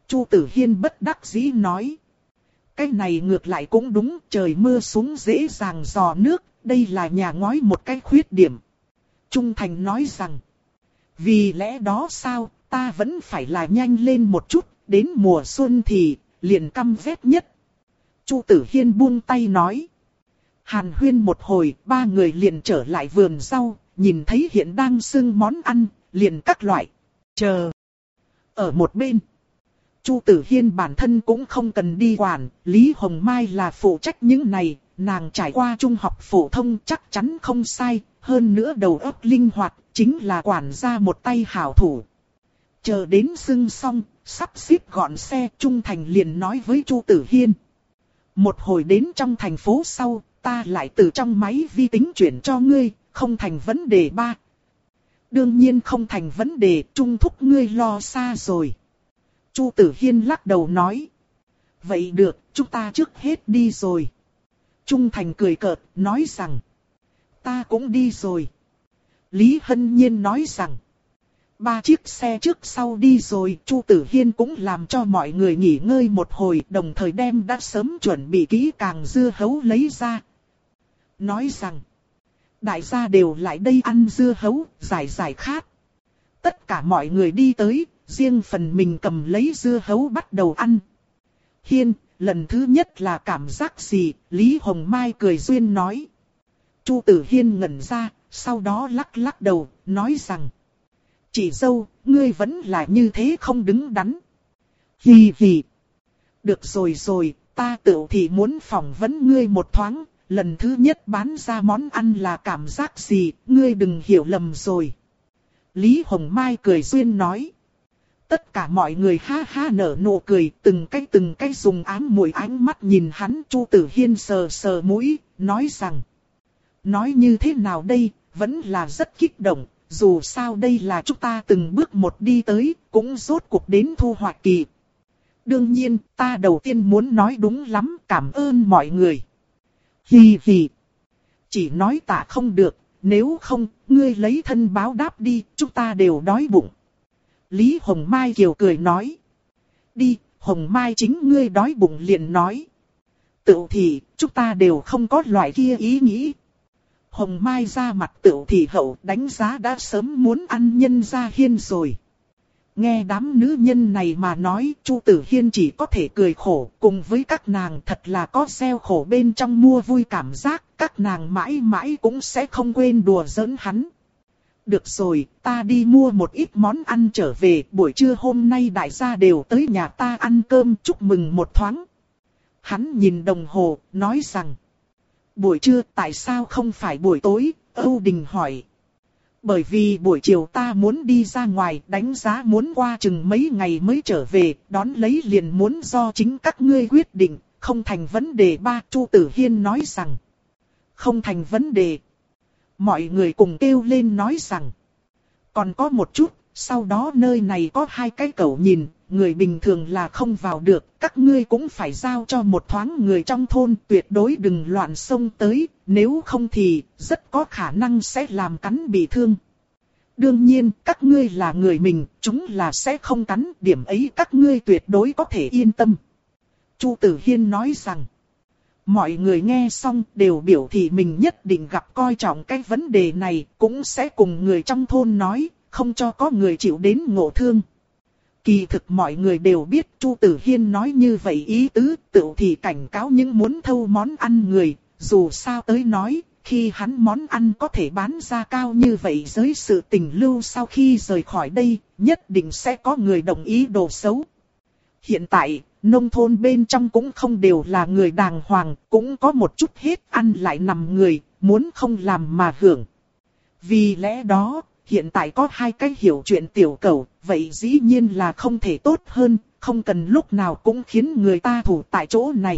Speaker 1: Chu Tử Hiên bất đắc dĩ nói. Cái này ngược lại cũng đúng, trời mưa xuống dễ dàng dò nước, đây là nhà ngói một cái khuyết điểm. Trung Thành nói rằng, vì lẽ đó sao, ta vẫn phải là nhanh lên một chút, đến mùa xuân thì, liền căm ghét nhất. Chu Tử Hiên buông tay nói. Hàn huyên một hồi, ba người liền trở lại vườn rau, nhìn thấy hiện đang xưng món ăn, liền các loại. Chờ. Ở một bên, Chu Tử Hiên bản thân cũng không cần đi quản, Lý Hồng Mai là phụ trách những này, nàng trải qua trung học phổ thông chắc chắn không sai, hơn nữa đầu óc linh hoạt, chính là quản gia một tay hảo thủ. Chờ đến xưng xong, sắp xếp gọn xe, Trung Thành liền nói với Chu Tử Hiên. Một hồi đến trong thành phố sau, ta lại từ trong máy vi tính chuyển cho ngươi, không thành vấn đề ba. Đương nhiên không thành vấn đề, Trung thúc ngươi lo xa rồi. Chu Tử Hiên lắc đầu nói. Vậy được, chúng ta trước hết đi rồi. Trung Thành cười cợt, nói rằng. Ta cũng đi rồi. Lý Hân Nhiên nói rằng. Ba chiếc xe trước sau đi rồi, Chu Tử Hiên cũng làm cho mọi người nghỉ ngơi một hồi, đồng thời đem đã sớm chuẩn bị kỹ càng dưa hấu lấy ra. Nói rằng, đại gia đều lại đây ăn dưa hấu, giải giải khát. Tất cả mọi người đi tới, riêng phần mình cầm lấy dưa hấu bắt đầu ăn. Hiên, lần thứ nhất là cảm giác gì? Lý Hồng Mai cười duyên nói. Chu Tử Hiên ngẩn ra, sau đó lắc lắc đầu, nói rằng. Chị dâu, ngươi vẫn là như thế không đứng đắn. Hì hì. Được rồi rồi, ta tự thì muốn phỏng vấn ngươi một thoáng, lần thứ nhất bán ra món ăn là cảm giác gì, ngươi đừng hiểu lầm rồi. Lý Hồng Mai cười duyên nói. Tất cả mọi người ha ha nở nụ cười, từng cái từng cái dùng ám muội ánh mắt nhìn hắn. Chu Tử Hiên sờ sờ mũi, nói rằng. Nói như thế nào đây, vẫn là rất kích động. Dù sao đây là chúng ta từng bước một đi tới, cũng rốt cuộc đến thu hoạch kỳ. Đương nhiên, ta đầu tiên muốn nói đúng lắm, cảm ơn mọi người. Hì hì. Chỉ nói tạ không được, nếu không, ngươi lấy thân báo đáp đi, chúng ta đều đói bụng. Lý Hồng Mai kiều cười nói. Đi, Hồng Mai chính ngươi đói bụng liền nói. Tự thì, chúng ta đều không có loại kia ý nghĩ. Hồng Mai ra mặt tự thì hậu đánh giá đã sớm muốn ăn nhân gia Hiên rồi. Nghe đám nữ nhân này mà nói, Chu Tử Hiên chỉ có thể cười khổ, cùng với các nàng thật là có gieo khổ bên trong mua vui cảm giác, các nàng mãi mãi cũng sẽ không quên đùa giỡn hắn. Được rồi, ta đi mua một ít món ăn trở về, buổi trưa hôm nay đại gia đều tới nhà ta ăn cơm chúc mừng một thoáng. Hắn nhìn đồng hồ, nói rằng. Buổi trưa tại sao không phải buổi tối, Âu Đình hỏi. Bởi vì buổi chiều ta muốn đi ra ngoài, đánh giá muốn qua chừng mấy ngày mới trở về, đón lấy liền muốn do chính các ngươi quyết định, không thành vấn đề ba. Chu Tử Hiên nói rằng. Không thành vấn đề. Mọi người cùng kêu lên nói rằng. Còn có một chút, sau đó nơi này có hai cái cẩu nhìn, người bình thường là không vào được, các ngươi cũng phải giao cho một thoáng người trong thôn, tuyệt đối đừng loạn xông tới, nếu không thì rất có khả năng sẽ làm cắn bị thương. Đương nhiên, các ngươi là người mình, chúng là sẽ không cắn, điểm ấy các ngươi tuyệt đối có thể yên tâm. Chu Tử Hiên nói rằng. Mọi người nghe xong đều biểu thị mình nhất định gặp coi trọng cái vấn đề này, cũng sẽ cùng người trong thôn nói, không cho có người chịu đến ngộ thương. Kỳ thực mọi người đều biết Chu Tử Hiên nói như vậy ý tứ, tự thì cảnh cáo những muốn thâu món ăn người, dù sao tới nói, khi hắn món ăn có thể bán ra cao như vậy dưới sự tình lưu sau khi rời khỏi đây, nhất định sẽ có người đồng ý đồ xấu. Hiện tại, nông thôn bên trong cũng không đều là người đàng hoàng, cũng có một chút hết ăn lại nằm người, muốn không làm mà hưởng. Vì lẽ đó, hiện tại có hai cái hiểu chuyện tiểu cẩu, vậy dĩ nhiên là không thể tốt hơn, không cần lúc nào cũng khiến người ta thủ tại chỗ này.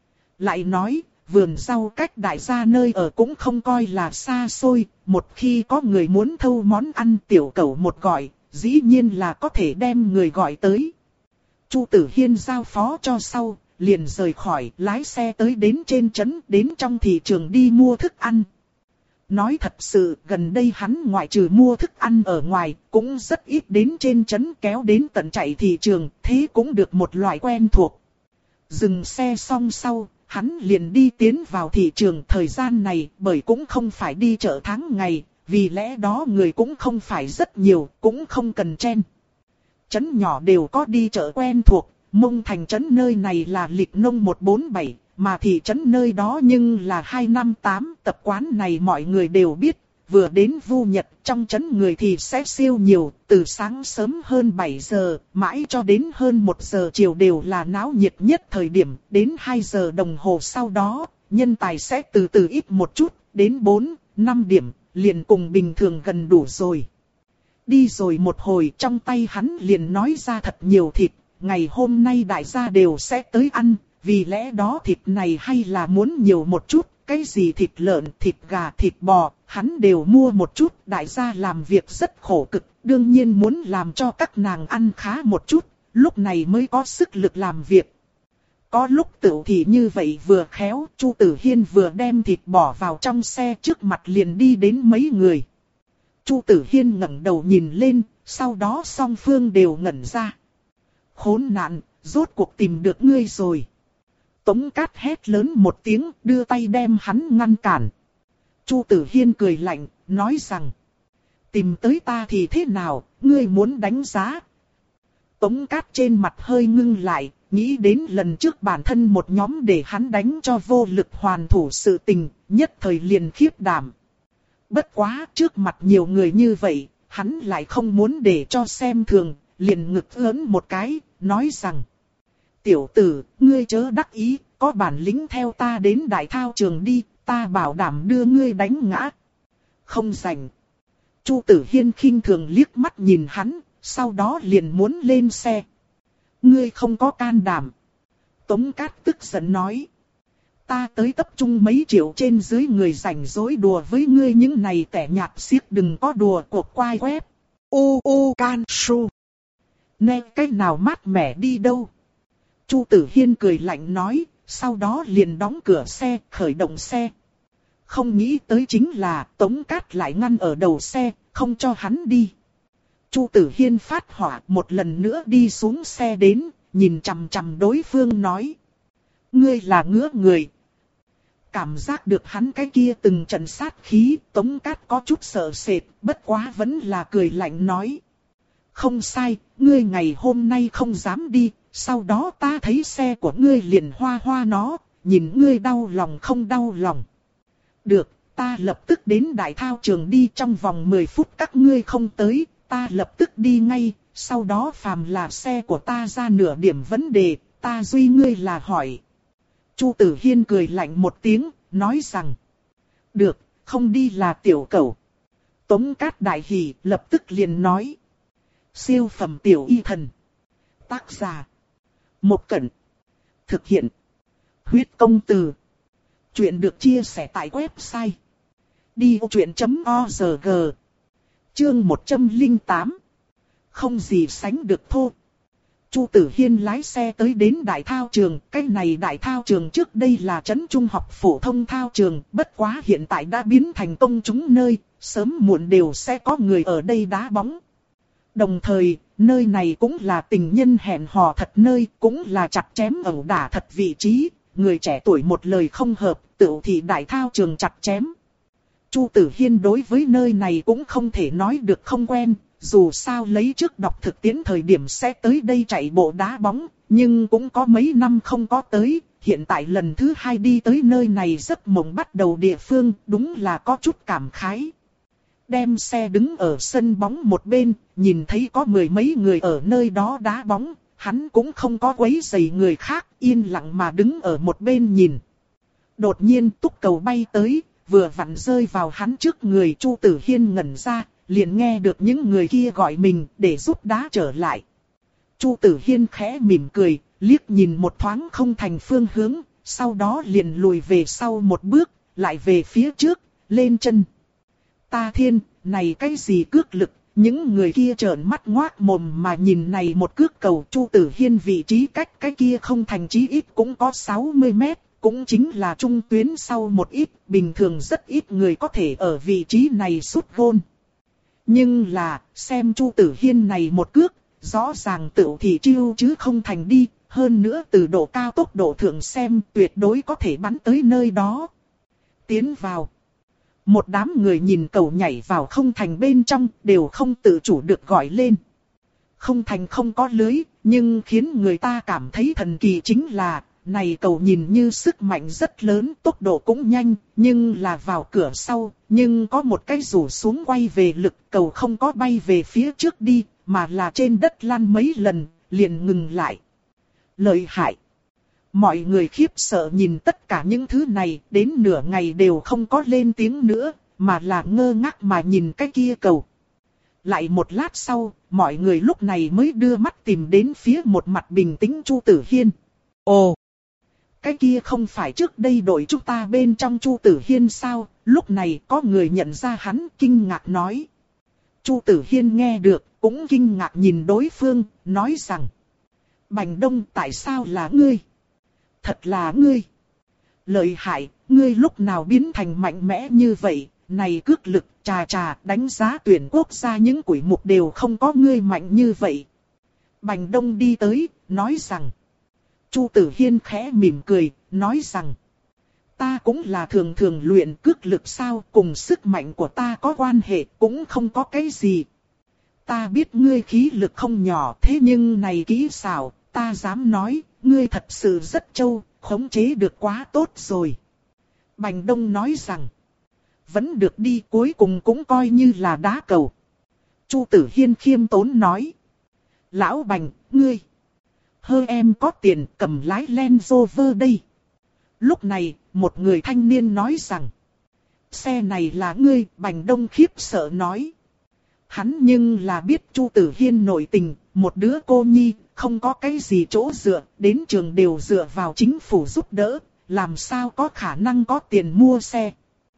Speaker 1: Lại nói, vườn rau cách đại gia nơi ở cũng không coi là xa xôi, một khi có người muốn thâu món ăn tiểu cẩu một gọi, dĩ nhiên là có thể đem người gọi tới. Chu Tử Hiên giao phó cho sau, liền rời khỏi, lái xe tới đến trên trấn, đến trong thị trường đi mua thức ăn. Nói thật sự, gần đây hắn ngoại trừ mua thức ăn ở ngoài, cũng rất ít đến trên trấn kéo đến tận chạy thị trường, thế cũng được một loại quen thuộc. Dừng xe xong sau, hắn liền đi tiến vào thị trường. Thời gian này, bởi cũng không phải đi chợ tháng ngày, vì lẽ đó người cũng không phải rất nhiều, cũng không cần chen. Trấn nhỏ đều có đi chợ quen thuộc, Mông Thành trấn nơi này là lịch nông một bốn bảy, mà thị trấn nơi đó nhưng là hai năm tám. Tập quán này mọi người đều biết, vừa đến Vu Nhật trong trấn người thì sẽ siêu nhiều, từ sáng sớm hơn bảy giờ, mãi cho đến hơn một giờ chiều đều là náo nhiệt nhất thời điểm, đến hai giờ đồng hồ sau đó, nhân tài sẽ từ từ ít một chút, đến bốn, năm điểm, liền cùng bình thường gần đủ rồi. Đi rồi một hồi trong tay hắn liền nói ra thật nhiều thịt, ngày hôm nay đại gia đều sẽ tới ăn, vì lẽ đó thịt này hay là muốn nhiều một chút, cái gì thịt lợn, thịt gà, thịt bò, hắn đều mua một chút, đại gia làm việc rất khổ cực, đương nhiên muốn làm cho các nàng ăn khá một chút, lúc này mới có sức lực làm việc. Có lúc tựu thì như vậy vừa khéo, Chu Tử Hiên vừa đem thịt bỏ vào trong xe, trước mặt liền đi đến mấy người. Chu Tử Hiên ngẩng đầu nhìn lên, sau đó song phương đều ngẩn ra. Khốn nạn, rốt cuộc tìm được ngươi rồi. Tống Cát hét lớn một tiếng, đưa tay đem hắn ngăn cản. Chu Tử Hiên cười lạnh, nói rằng: tìm tới ta thì thế nào, ngươi muốn đánh giá? Tống Cát trên mặt hơi ngưng lại, nghĩ đến lần trước bản thân một nhóm để hắn đánh cho vô lực hoàn thủ sự tình, nhất thời liền khiếp đảm. Bất quá, trước mặt nhiều người như vậy, hắn lại không muốn để cho xem thường, liền ngực ớn một cái, nói rằng: tiểu tử, ngươi chớ đắc ý, có bản lĩnh theo ta đến đại thao trường đi, ta bảo đảm đưa ngươi đánh ngã. Không rảnh. Chu Tử Hiên khinh thường liếc mắt nhìn hắn, sau đó liền muốn lên xe. Ngươi không có can đảm. Tống Cát tức giận nói: ta tới tập trung mấy triệu trên dưới người rảnh rỗi đùa với ngươi những này tẻ nhạt xiếc, đừng có đùa cuộc quai quét. U u can su. Nè cách nào mát mẻ đi đâu. Chu Tử Hiên cười lạnh nói, sau đó liền đóng cửa xe, khởi động xe. Không nghĩ tới chính là Tống Cát lại ngăn ở đầu xe, không cho hắn đi. Chu Tử Hiên phát hỏa, một lần nữa đi xuống xe đến, nhìn chằm chằm đối phương nói: ngươi là ngứa người. Cảm giác được hắn cái kia từng trận sát khí, Tống Cát có chút sợ sệt, bất quá vẫn là cười lạnh nói: không sai, ngươi ngày hôm nay không dám đi, sau đó ta thấy xe của ngươi liền hoa hoa nó, nhìn ngươi đau lòng không đau lòng. Được, ta lập tức đến đại thao trường đi, trong vòng mười phút các ngươi không tới, ta lập tức đi ngay, sau đó phàm là xe của ta ra nửa điểm vấn đề, ta duy ngươi là hỏi. Chu Tử Hiên cười lạnh một tiếng, nói rằng: được, không đi là tiểu cẩu. Tống Cát đại hỉ, lập tức liền nói: siêu phẩm tiểu y thần. Tác giả: Một Cẩn. Thực hiện: Huyết Công Từ. Chuyện được chia sẻ tại website đi ô chuyện chấm org. Chương một trăm lẻ tám. Không gì sánh được thô. Chu Tử Hiên lái xe tới đến đại thao trường, cái này đại thao trường trước đây là trấn trung học phổ thông thao trường, bất quá hiện tại đã biến thành công chúng nơi, sớm muộn đều sẽ có người ở đây đá bóng. Đồng thời, nơi này cũng là tình nhân hẹn hò thật nơi, cũng là chặt chém ẩu đả thật vị trí, người trẻ tuổi một lời không hợp, tựu thì đại thao trường chặt chém. Chu Tử Hiên đối với nơi này cũng không thể nói được không quen, dù sao lấy trước đọc thực tiễn thời điểm sẽ tới đây chạy bộ đá bóng, nhưng cũng có mấy năm không có tới, hiện tại lần thứ hai đi tới nơi này giấc mộng bắt đầu địa phương, đúng là có chút cảm khái. Đem xe đứng ở sân bóng một bên, nhìn thấy có mười mấy người ở nơi đó đá bóng, hắn cũng không có quấy rầy người khác, yên lặng mà đứng ở một bên nhìn. Đột nhiên túc cầu bay tới, vừa vặn rơi vào hắn trước người. Chu Tử Hiên ngẩn ra, liền nghe được những người kia gọi mình để giúp đá trở lại. Chu Tử Hiên khẽ mỉm cười, liếc nhìn một thoáng không thành phương hướng, sau đó liền lùi về sau một bước, lại về phía trước, lên chân. Ta thiên, này cái gì cước lực, những người kia trợn mắt ngoác mồm mà nhìn này một cước cầu. Chu Tử Hiên vị trí cách cái kia không thành chí ít cũng có sáu mươi mét, cũng chính là trung tuyến sau một ít, bình thường rất ít người có thể ở vị trí này sút gôn. Nhưng là, xem Chu Tử Hiên này một cước, rõ ràng tựu thị chiêu chứ không thành đi, hơn nữa từ độ cao tốc độ thượng xem tuyệt đối có thể bắn tới nơi đó. Tiến vào. Một đám người nhìn cầu nhảy vào không thành bên trong, đều không tự chủ được gọi lên. Không thành không có lưới, nhưng khiến người ta cảm thấy thần kỳ chính là, này cầu nhìn như sức mạnh rất lớn, tốc độ cũng nhanh, nhưng là vào cửa sau, nhưng có một cái rủ xuống quay về lực, cầu không có bay về phía trước đi, mà là trên đất lăn mấy lần, liền ngừng lại. Lợi hại. Mọi người khiếp sợ nhìn tất cả những thứ này, đến nửa ngày đều không có lên tiếng nữa, mà là ngơ ngác mà nhìn cái kia cầu. Lại một lát sau, mọi người lúc này mới đưa mắt tìm đến phía một mặt bình tĩnh Chu Tử Hiên. Ồ! Cái kia không phải trước đây đội chúng ta bên trong Chu Tử Hiên sao? Lúc này có người nhận ra hắn, kinh ngạc nói. Chu Tử Hiên nghe được, cũng kinh ngạc nhìn đối phương, nói rằng. Bành Đông, tại sao là ngươi? Thật là ngươi. Lợi hại, ngươi lúc nào biến thành mạnh mẽ như vậy? Này cước lực, trà trà, đánh giá tuyển quốc gia những quỷ mục đều không có ngươi mạnh như vậy. Bành Đông đi tới, nói rằng. Chu Tử Hiên khẽ mỉm cười, nói rằng. Ta cũng là thường thường luyện cước lực sao, cùng sức mạnh của ta có quan hệ, cũng không có cái gì. Ta biết ngươi khí lực không nhỏ, thế nhưng này kỹ xảo, ta dám nói, ngươi thật sự rất trâu, khống chế được quá tốt rồi. Bành Đông nói rằng. Vẫn được đi, cuối cùng cũng coi như là đá cầu. Chu Tử Hiên khiêm tốn nói. Lão Bành, ngươi. Hơ em có tiền cầm lái Land Rover đây. Lúc này, một người thanh niên nói rằng. Xe này là ngươi, Bành Đông khiếp sợ nói. Hắn nhưng là biết Chu Tử Hiên nội tình, một đứa cô nhi, không có cái gì chỗ dựa, đến trường đều dựa vào chính phủ giúp đỡ, làm sao có khả năng có tiền mua xe.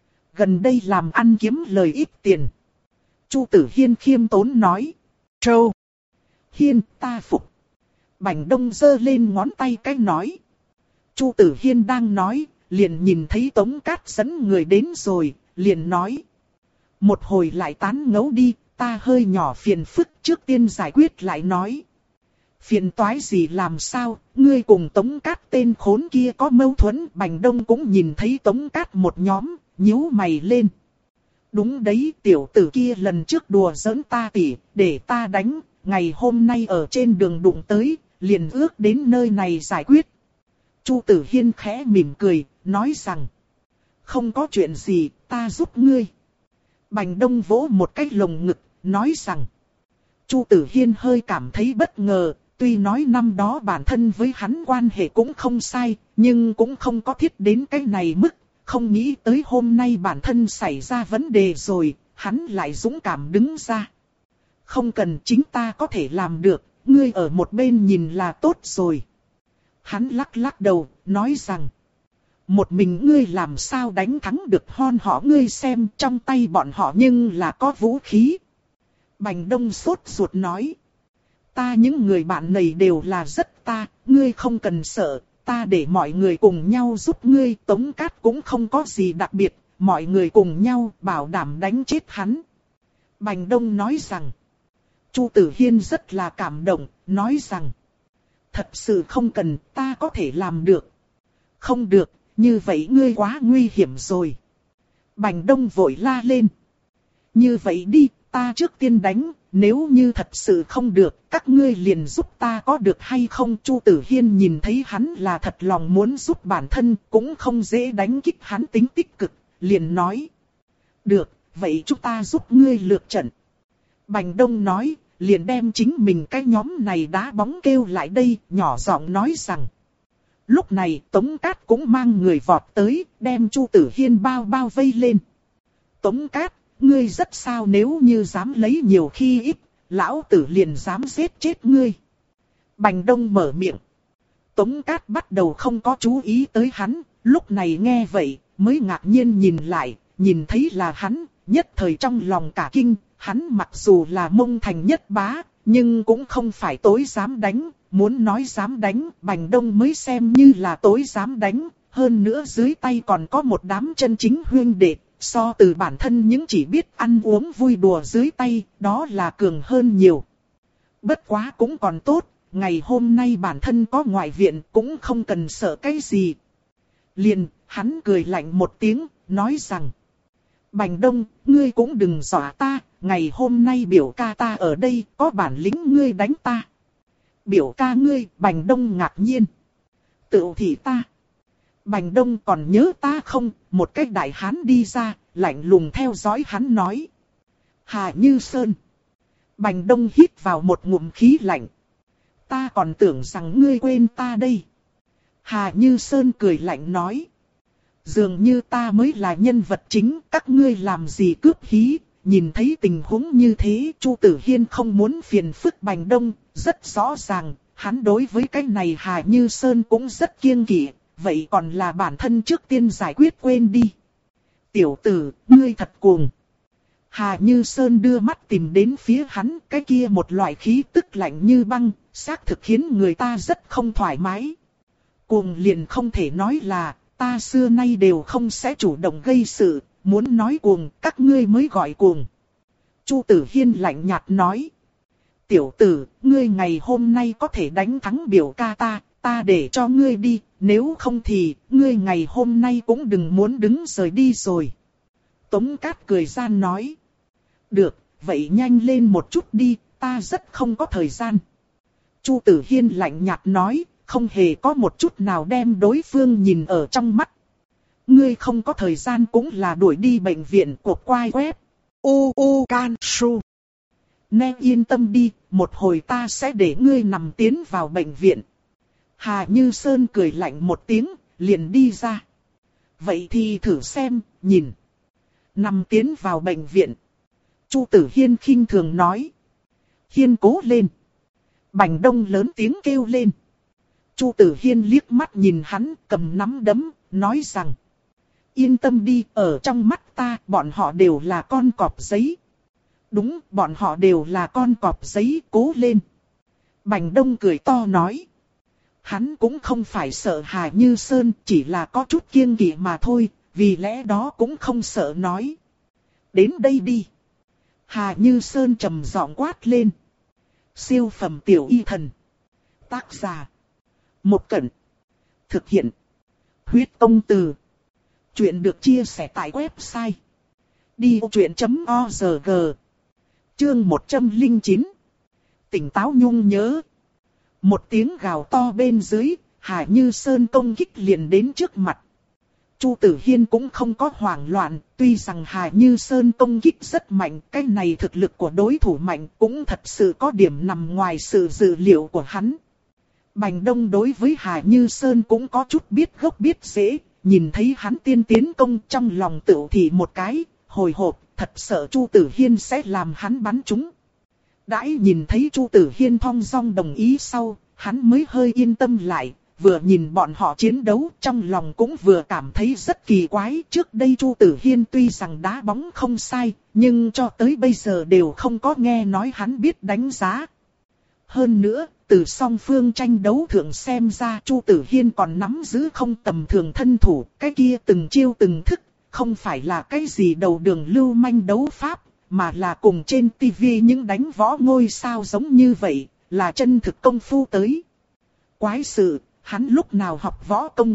Speaker 1: Gần đây làm ăn kiếm lời ít tiền. Chu Tử Hiên khiêm tốn nói. Trâu. Hiên, ta phục. Bành Đông giơ lên ngón tay cái nói. Chu Tử Hiên đang nói, liền nhìn thấy Tống Cát dẫn người đến rồi, liền nói. Một hồi lại tán ngấu đi, ta hơi nhỏ phiền phức, trước tiên giải quyết lại nói. Phiền toái gì làm sao, ngươi cùng Tống Cát tên khốn kia có mâu thuẫn. Bành Đông cũng nhìn thấy Tống Cát một nhóm, nhíu mày lên. Đúng đấy, tiểu tử kia lần trước đùa giỡn ta tỉ, để ta đánh, ngày hôm nay ở trên đường đụng tới, liền ước đến nơi này giải quyết. Chu Tử Hiên khẽ mỉm cười, nói rằng. Không có chuyện gì, ta giúp ngươi. Bành Đông vỗ một cái lồng ngực, nói rằng. Chu Tử Hiên hơi cảm thấy bất ngờ, tuy nói năm đó bản thân với hắn quan hệ cũng không sai, nhưng cũng không có thiết đến cái này mức. Không nghĩ tới hôm nay bản thân xảy ra vấn đề rồi, hắn lại dũng cảm đứng ra. Không cần, chính ta có thể làm được, ngươi ở một bên nhìn là tốt rồi. Hắn lắc lắc đầu, nói rằng. Một mình ngươi làm sao đánh thắng được hon họ, ngươi xem trong tay bọn họ nhưng là có vũ khí. Bành Đông sốt ruột nói. Ta những người bạn này đều là rất ta, ngươi không cần sợ. Ta để mọi người cùng nhau giúp ngươi. Tống Cát cũng không có gì đặc biệt, mọi người cùng nhau bảo đảm đánh chết hắn. Bành Đông nói rằng. Chu Tử Hiên rất là cảm động, nói rằng. Thật sự không cần, ta có thể làm được. Không được, như vậy ngươi quá nguy hiểm rồi. Bành Đông vội la lên. Như vậy đi, ta trước tiên đánh, nếu như thật sự không được, các ngươi liền giúp ta có được hay không? Chu Tử Hiên nhìn thấy hắn là thật lòng muốn giúp bản thân, cũng không dễ đánh kích hắn tính tích cực, liền nói. Được, vậy chúng ta giúp ngươi lược trận. Bành Đông nói, liền đem chính mình cái nhóm này đá bóng kêu lại đây, nhỏ giọng nói rằng. Lúc này Tống Cát cũng mang người vọt tới, đem Chu Tử Hiên bao bao vây lên. Tống Cát, ngươi rất sao, nếu như dám lấy nhiều khi ít, lão tử liền dám giết chết ngươi. Bành Đông mở miệng. Tống Cát bắt đầu không có chú ý tới hắn, lúc này nghe vậy, mới ngạc nhiên nhìn lại, nhìn thấy là hắn, nhất thời trong lòng cả kinh. Hắn mặc dù là Mông Thành nhất bá, nhưng cũng không phải tối dám đánh, muốn nói dám đánh, Bành Đông mới xem như là tối dám đánh, hơn nữa dưới tay còn có một đám chân chính huynh đệ, so từ bản thân những chỉ biết ăn uống vui đùa dưới tay, đó là cường hơn nhiều. Bất quá cũng còn tốt, ngày hôm nay bản thân có ngoại viện cũng không cần sợ cái gì. Liền, hắn cười lạnh một tiếng, nói rằng: Bành Đông, ngươi cũng đừng dọa ta, ngày hôm nay biểu ca ta ở đây, có bản lĩnh ngươi đánh ta. Biểu ca ngươi, Bành Đông ngạc nhiên. Tự thị ta. Bành Đông còn nhớ ta không? Một cái đại hán đi ra, lạnh lùng theo dõi hắn nói. Hà Như Sơn. Bành Đông hít vào một ngụm khí lạnh. Ta còn tưởng rằng ngươi quên ta đây. Hà Như Sơn cười lạnh nói. Dường như ta mới là nhân vật chính, các ngươi làm gì cướp hí. Nhìn thấy tình huống như thế, Chu Tử Hiên không muốn phiền phức Bành Đông, rất rõ ràng, hắn đối với cái này Hà Như Sơn cũng rất kiêng kỵ, vậy còn là bản thân trước tiên giải quyết quên đi. Tiểu tử, ngươi thật cuồng. Hà Như Sơn đưa mắt tìm đến phía hắn, cái kia một loại khí tức lạnh như băng, xác thực khiến người ta rất không thoải mái. Cuồng liền không thể nói là, ta xưa nay đều không sẽ chủ động gây sự, muốn nói cuồng, các ngươi mới gọi cuồng. Chu Tử Hiên lạnh nhạt nói. Tiểu tử, ngươi ngày hôm nay có thể đánh thắng biểu ca ta, ta để cho ngươi đi, nếu không thì, ngươi ngày hôm nay cũng đừng muốn đứng rời đi rồi. Tống Cát cười gian nói. Được, vậy nhanh lên một chút đi, ta rất không có thời gian. Chu Tử Hiên lạnh nhạt nói, không hề có một chút nào đem đối phương nhìn ở trong mắt. Ngươi không có thời gian cũng là đuổi đi bệnh viện của quai web. U U Can Su. Nên yên tâm đi, một hồi ta sẽ để ngươi nằm tiến vào bệnh viện. Hà Như Sơn cười lạnh một tiếng, liền đi ra. Vậy thì thử xem, nhìn. Nằm tiến vào bệnh viện. Chu Tử Hiên khinh thường nói. Hiên cố lên. Bành Đông lớn tiếng kêu lên. Chu Tử Hiên liếc mắt nhìn hắn, cầm nắm đấm, nói rằng. Yên tâm đi, ở trong mắt ta, bọn họ đều là con cọp giấy. Đúng, bọn họ đều là con cọp giấy, cố lên. Bành Đông cười to nói. Hắn cũng không phải sợ Hà Như Sơn, chỉ là có chút kiêng kỵ mà thôi, vì lẽ đó cũng không sợ nói. Đến đây đi. Hà Như Sơn trầm giọng quát lên. Siêu phẩm tiểu y thần. Tác giả. Một Cẩn. Thực hiện. Huyết Công Từ. Chuyện được chia sẻ tại website. đi ô chuyện chấm org. Chương một trăm lẻ chín. Tỉnh táo nhung nhớ. Một tiếng gào to bên dưới, Hà Như Sơn công kích liền đến trước mặt. Chu Tử Hiên cũng không có hoảng loạn, tuy rằng Hà Như Sơn công kích rất mạnh, cái này thực lực của đối thủ mạnh cũng thật sự có điểm nằm ngoài sự dự liệu của hắn. Bành Đông đối với Hà Như Sơn cũng có chút biết gốc biết rễ, nhìn thấy hắn tiên tiến công trong lòng tự thì một cái, hồi hộp, thật sợ Chu Tử Hiên sẽ làm hắn bắn trúng. Đãi nhìn thấy Chu Tử Hiên thong dong đồng ý sau, hắn mới hơi yên tâm lại, vừa nhìn bọn họ chiến đấu trong lòng cũng vừa cảm thấy rất kỳ quái. Trước đây Chu Tử Hiên tuy rằng đá bóng không sai, nhưng cho tới bây giờ đều không có nghe nói hắn biết đánh giá. Hơn nữa, từ song phương tranh đấu thường xem ra Chu Tử Hiên còn nắm giữ không tầm thường thân thủ, cái kia từng chiêu từng thức, không phải là cái gì đầu đường lưu manh đấu pháp, mà là cùng trên tivi những đánh võ ngôi sao giống như vậy, là chân thực công phu tới. Quái sự, hắn lúc nào học võ công?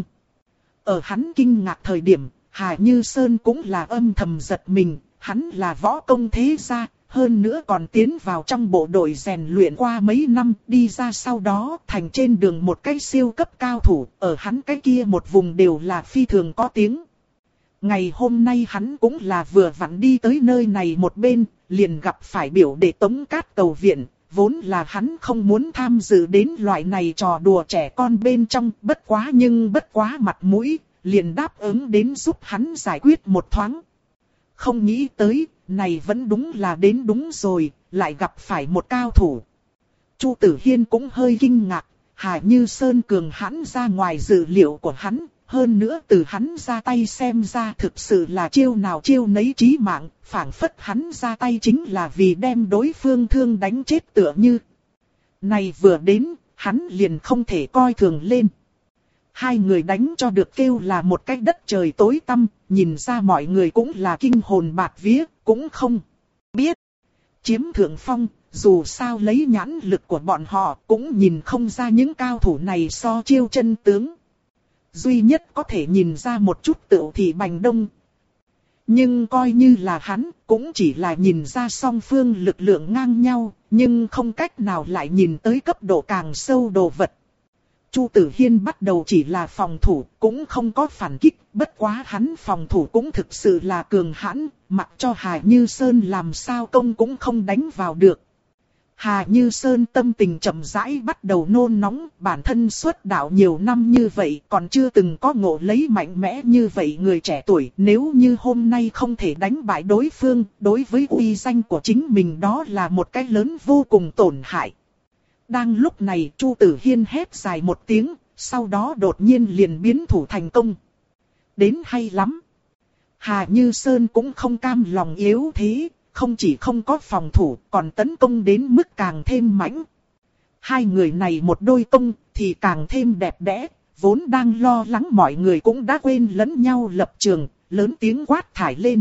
Speaker 1: Ở hắn kinh ngạc thời điểm, Hà Như Sơn cũng là âm thầm giật mình, hắn là võ công thế gia, hơn nữa còn tiến vào trong bộ đội rèn luyện qua mấy năm, đi ra sau đó thành trên đường một cái siêu cấp cao thủ, ở hắn cái kia một vùng đều là phi thường có tiếng. Ngày hôm nay hắn cũng là vừa vặn đi tới nơi này một bên, liền gặp phải biểu đệ Tống Cát cầu viện, vốn là hắn không muốn tham dự đến loại này trò đùa trẻ con bên trong, bất quá nhưng bất quá mặt mũi, liền đáp ứng đến giúp hắn giải quyết một thoáng. Không nghĩ tới, này vẫn đúng là đến đúng rồi, lại gặp phải một cao thủ. Chu Tử Hiên cũng hơi kinh ngạc, Hà Như Sơn cường hãn ra ngoài dự liệu của hắn. Hơn nữa từ hắn ra tay xem ra thực sự là chiêu nào chiêu nấy chí mạng, phảng phất hắn ra tay chính là vì đem đối phương thương đánh chết tựa như. Này vừa đến, hắn liền không thể coi thường lên. Hai người đánh cho được kêu là một cái đất trời tối tăm, nhìn ra mọi người cũng là kinh hồn bạt vía, cũng không biết. Chiếm thượng phong, dù sao lấy nhãn lực của bọn họ cũng nhìn không ra những cao thủ này so chiêu chân tướng. Duy nhất có thể nhìn ra một chút tựu thì Bành Đông. Nhưng coi như là hắn, cũng chỉ là nhìn ra song phương lực lượng ngang nhau, nhưng không cách nào lại nhìn tới cấp độ càng sâu đồ vật. Chu Tử Hiên bắt đầu chỉ là phòng thủ, cũng không có phản kích, bất quá hắn phòng thủ cũng thực sự là cường hãn, mặc cho Hà Như Sơn làm sao công cũng không đánh vào được. Hà Như Sơn tâm tình chậm rãi bắt đầu nôn nóng, bản thân xuất đạo nhiều năm như vậy còn chưa từng có ngộ lấy mạnh mẽ như vậy người trẻ tuổi. Nếu như hôm nay không thể đánh bại đối phương, đối với uy danh của chính mình đó là một cái lớn vô cùng tổn hại. Đang lúc này Chu Tử Hiên hét dài một tiếng, sau đó đột nhiên liền biến thủ thành công. Đến hay lắm. Hà Như Sơn cũng không cam lòng yếu thế. Không chỉ không có phòng thủ, còn tấn công đến mức càng thêm mãnh. Hai người này một đôi công thì càng thêm đẹp đẽ, vốn đang lo lắng mọi người cũng đã quên lẫn nhau lập trường, lớn tiếng quát thải lên.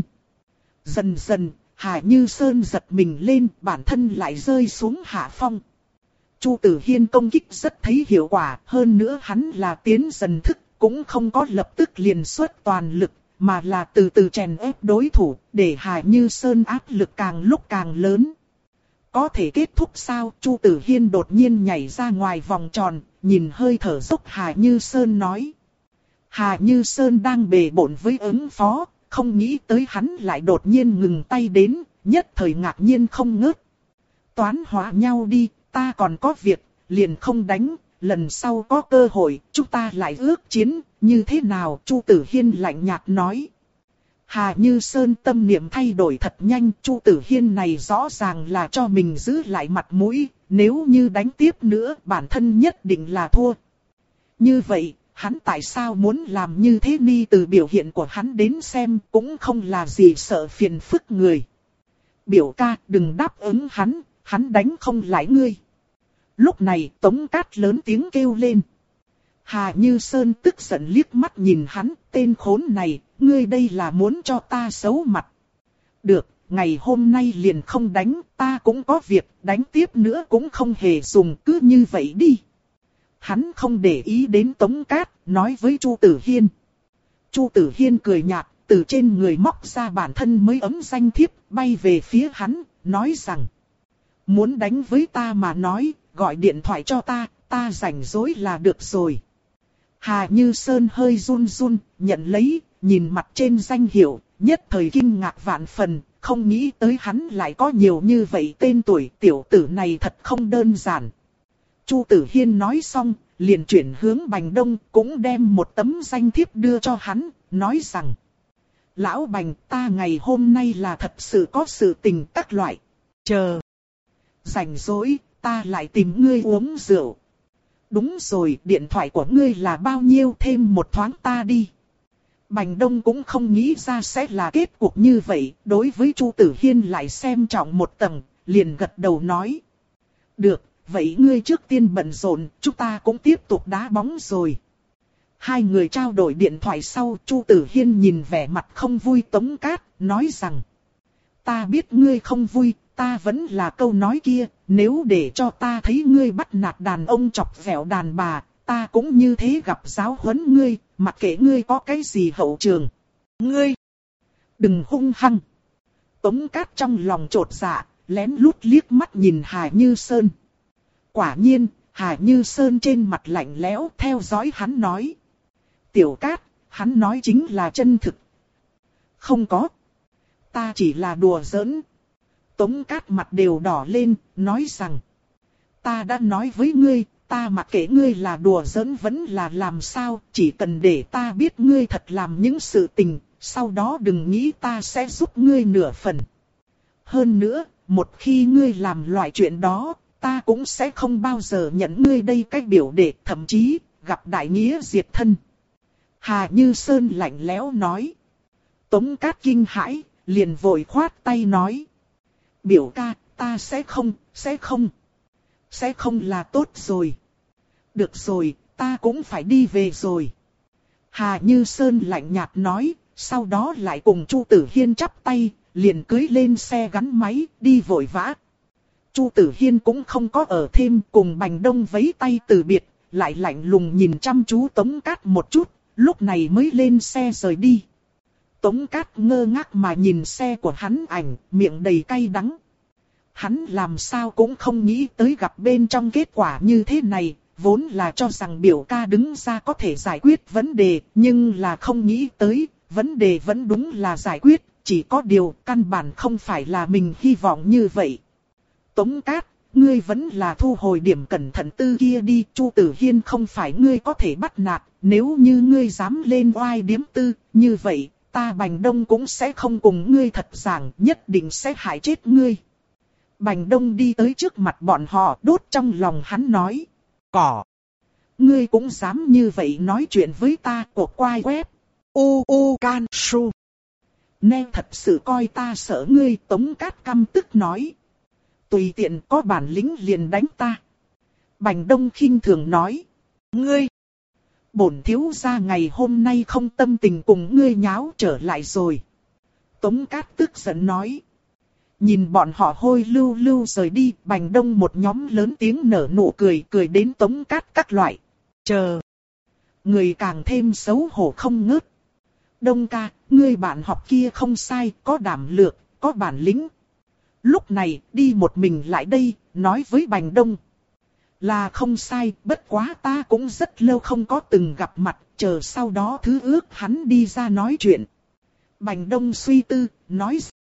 Speaker 1: Dần dần, Hà Như Sơn giật mình lên, bản thân lại rơi xuống hạ phong. Chu Tử Hiên công kích rất thấy hiệu quả, hơn nữa hắn là tiến dần thức, cũng không có lập tức liền xuất toàn lực. Mà là từ từ chèn ép đối thủ, để Hà Như Sơn áp lực càng lúc càng lớn. Có thể kết thúc sao? Chu Tử Hiên đột nhiên nhảy ra ngoài vòng tròn, nhìn hơi thở dốc Hà Như Sơn nói. Hà Như Sơn đang bề bộn với ứng phó, không nghĩ tới hắn lại đột nhiên ngừng tay đến, nhất thời ngạc nhiên không ngớt. Toán hóa nhau đi, ta còn có việc, liền không đánh. Lần sau có cơ hội, chúng ta lại ước chiến, như thế nào? Chu Tử Hiên lạnh nhạt nói. Hà Như Sơn tâm niệm thay đổi thật nhanh, Chu Tử Hiên này rõ ràng là cho mình giữ lại mặt mũi, nếu như đánh tiếp nữa bản thân nhất định là thua. Như vậy, hắn tại sao muốn làm như thế? Ni từ biểu hiện của hắn đến xem cũng không là gì sợ phiền phức người. Biểu ca đừng đáp ứng hắn, hắn đánh không lại ngươi. Lúc này Tống Cát lớn tiếng kêu lên. Hà Như Sơn tức giận liếc mắt nhìn hắn, tên khốn này, ngươi đây là muốn cho ta xấu mặt. Được, ngày hôm nay liền không đánh, ta cũng có việc, đánh tiếp nữa cũng không hề dùng, cứ như vậy đi. Hắn không để ý đến Tống Cát, nói với Chu Tử Hiên. Chu Tử Hiên cười nhạt, từ trên người móc ra bản thân mới ấm danh thiếp, bay về phía hắn, nói rằng. Muốn đánh với ta mà nói, gọi điện thoại cho ta, ta rảnh rỗi là được rồi. Hà Như Sơn hơi run run, nhận lấy, nhìn mặt trên danh hiệu, nhất thời kinh ngạc vạn phần, không nghĩ tới hắn lại có nhiều như vậy tên tuổi, tiểu tử này thật không đơn giản. Chu Tử Hiên nói xong, liền chuyển hướng Bành Đông, cũng đem một tấm danh thiếp đưa cho hắn, nói rằng. Lão Bành, ta ngày hôm nay là thật sự có sự tình các loại. Chờ. Rảnh rỗi, ta lại tìm ngươi uống rượu. Đúng rồi, điện thoại của ngươi là bao nhiêu, thêm một thoáng ta đi. Bành Đông cũng không nghĩ ra sẽ là kết cục như vậy, đối với Chu Tử Hiên lại xem trọng một tầng, liền gật đầu nói. Được, vậy ngươi trước tiên bận rộn, chúng ta cũng tiếp tục đá bóng rồi. Hai người trao đổi điện thoại sau, Chu Tử Hiên nhìn vẻ mặt không vui Tống Cát, nói rằng. Ta biết ngươi không vui, ta vẫn là câu nói kia, nếu để cho ta thấy ngươi bắt nạt đàn ông chọc ghẹo đàn bà, ta cũng như thế gặp giáo huấn ngươi, mặc kệ ngươi có cái gì hậu trường. Ngươi, đừng hung hăng. Tống Cát trong lòng trột dạ, lén lút liếc mắt nhìn Hà Như Sơn. Quả nhiên, Hà Như Sơn trên mặt lạnh lẽo theo dõi hắn nói. Tiểu Cát, hắn nói chính là chân thực. Không có. Ta chỉ là đùa giỡn. Tống Cát mặt đều đỏ lên, nói rằng. Ta đã nói với ngươi, ta mặc kệ ngươi là đùa giỡn vẫn là làm sao, chỉ cần để ta biết ngươi thật làm những sự tình, sau đó đừng nghĩ ta sẽ giúp ngươi nửa phần. Hơn nữa, một khi ngươi làm loại chuyện đó, ta cũng sẽ không bao giờ nhận ngươi đây cách biểu đệ, thậm chí, gặp đại nghĩa diệt thân. Hà Như Sơn lạnh lẽo nói. Tống Cát kinh hãi, liền vội khoát tay nói. Biểu ca, ta sẽ không, sẽ không. Sẽ không là tốt rồi. Được rồi, ta cũng phải đi về rồi. Hà Như Sơn lạnh nhạt nói, sau đó lại cùng Chu Tử Hiên chắp tay, liền cưỡi lên xe gắn máy, đi vội vã. Chu Tử Hiên cũng không có ở thêm, cùng Bành Đông vẫy tay từ biệt, lại lạnh lùng nhìn chăm chú Tống Cát một chút, lúc này mới lên xe rời đi. Tống Cát ngơ ngác mà nhìn xe của hắn ảnh, miệng đầy cay đắng. Hắn làm sao cũng không nghĩ tới gặp bên trong kết quả như thế này, vốn là cho rằng biểu ca đứng ra có thể giải quyết vấn đề, nhưng là không nghĩ tới, vấn đề vẫn đúng là giải quyết, chỉ có điều căn bản không phải là mình hy vọng như vậy. Tống Cát, ngươi vẫn là thu hồi điểm cẩn thận tư kia đi, Chu Tử Hiên không phải ngươi có thể bắt nạt, nếu như ngươi dám lên oai điếm tư, như vậy, ta Bành Đông cũng sẽ không cùng ngươi thật giảng, nhất định sẽ hại chết ngươi. Bành Đông đi tới trước mặt bọn họ, đốt trong lòng hắn nói, cỏ. Ngươi cũng dám như vậy nói chuyện với ta, của quai web. U U Can Su. Nè thật sự coi ta sợ ngươi, Tống Cát căm tức nói. Tùy tiện có bản lĩnh liền đánh ta. Bành Đông khinh thường nói. Ngươi. Bổn thiếu gia ngày hôm nay không tâm tình cùng ngươi nháo trở lại rồi. Tống Cát tức giận nói. Nhìn bọn họ hôi lưu lưu rời đi, Bành Đông một nhóm lớn tiếng nở nụ cười, cười đến Tống Cát các loại. Chờ. Người càng thêm xấu hổ không ngớt. Đông ca, ngươi bạn học kia không sai, có đảm lược, có bản lĩnh. Lúc này, đi một mình lại đây, nói với Bành Đông. Là không sai, bất quá ta cũng rất lâu không có từng gặp mặt, chờ sau đó thứ ước hắn đi ra nói chuyện. Bành Đông suy tư, nói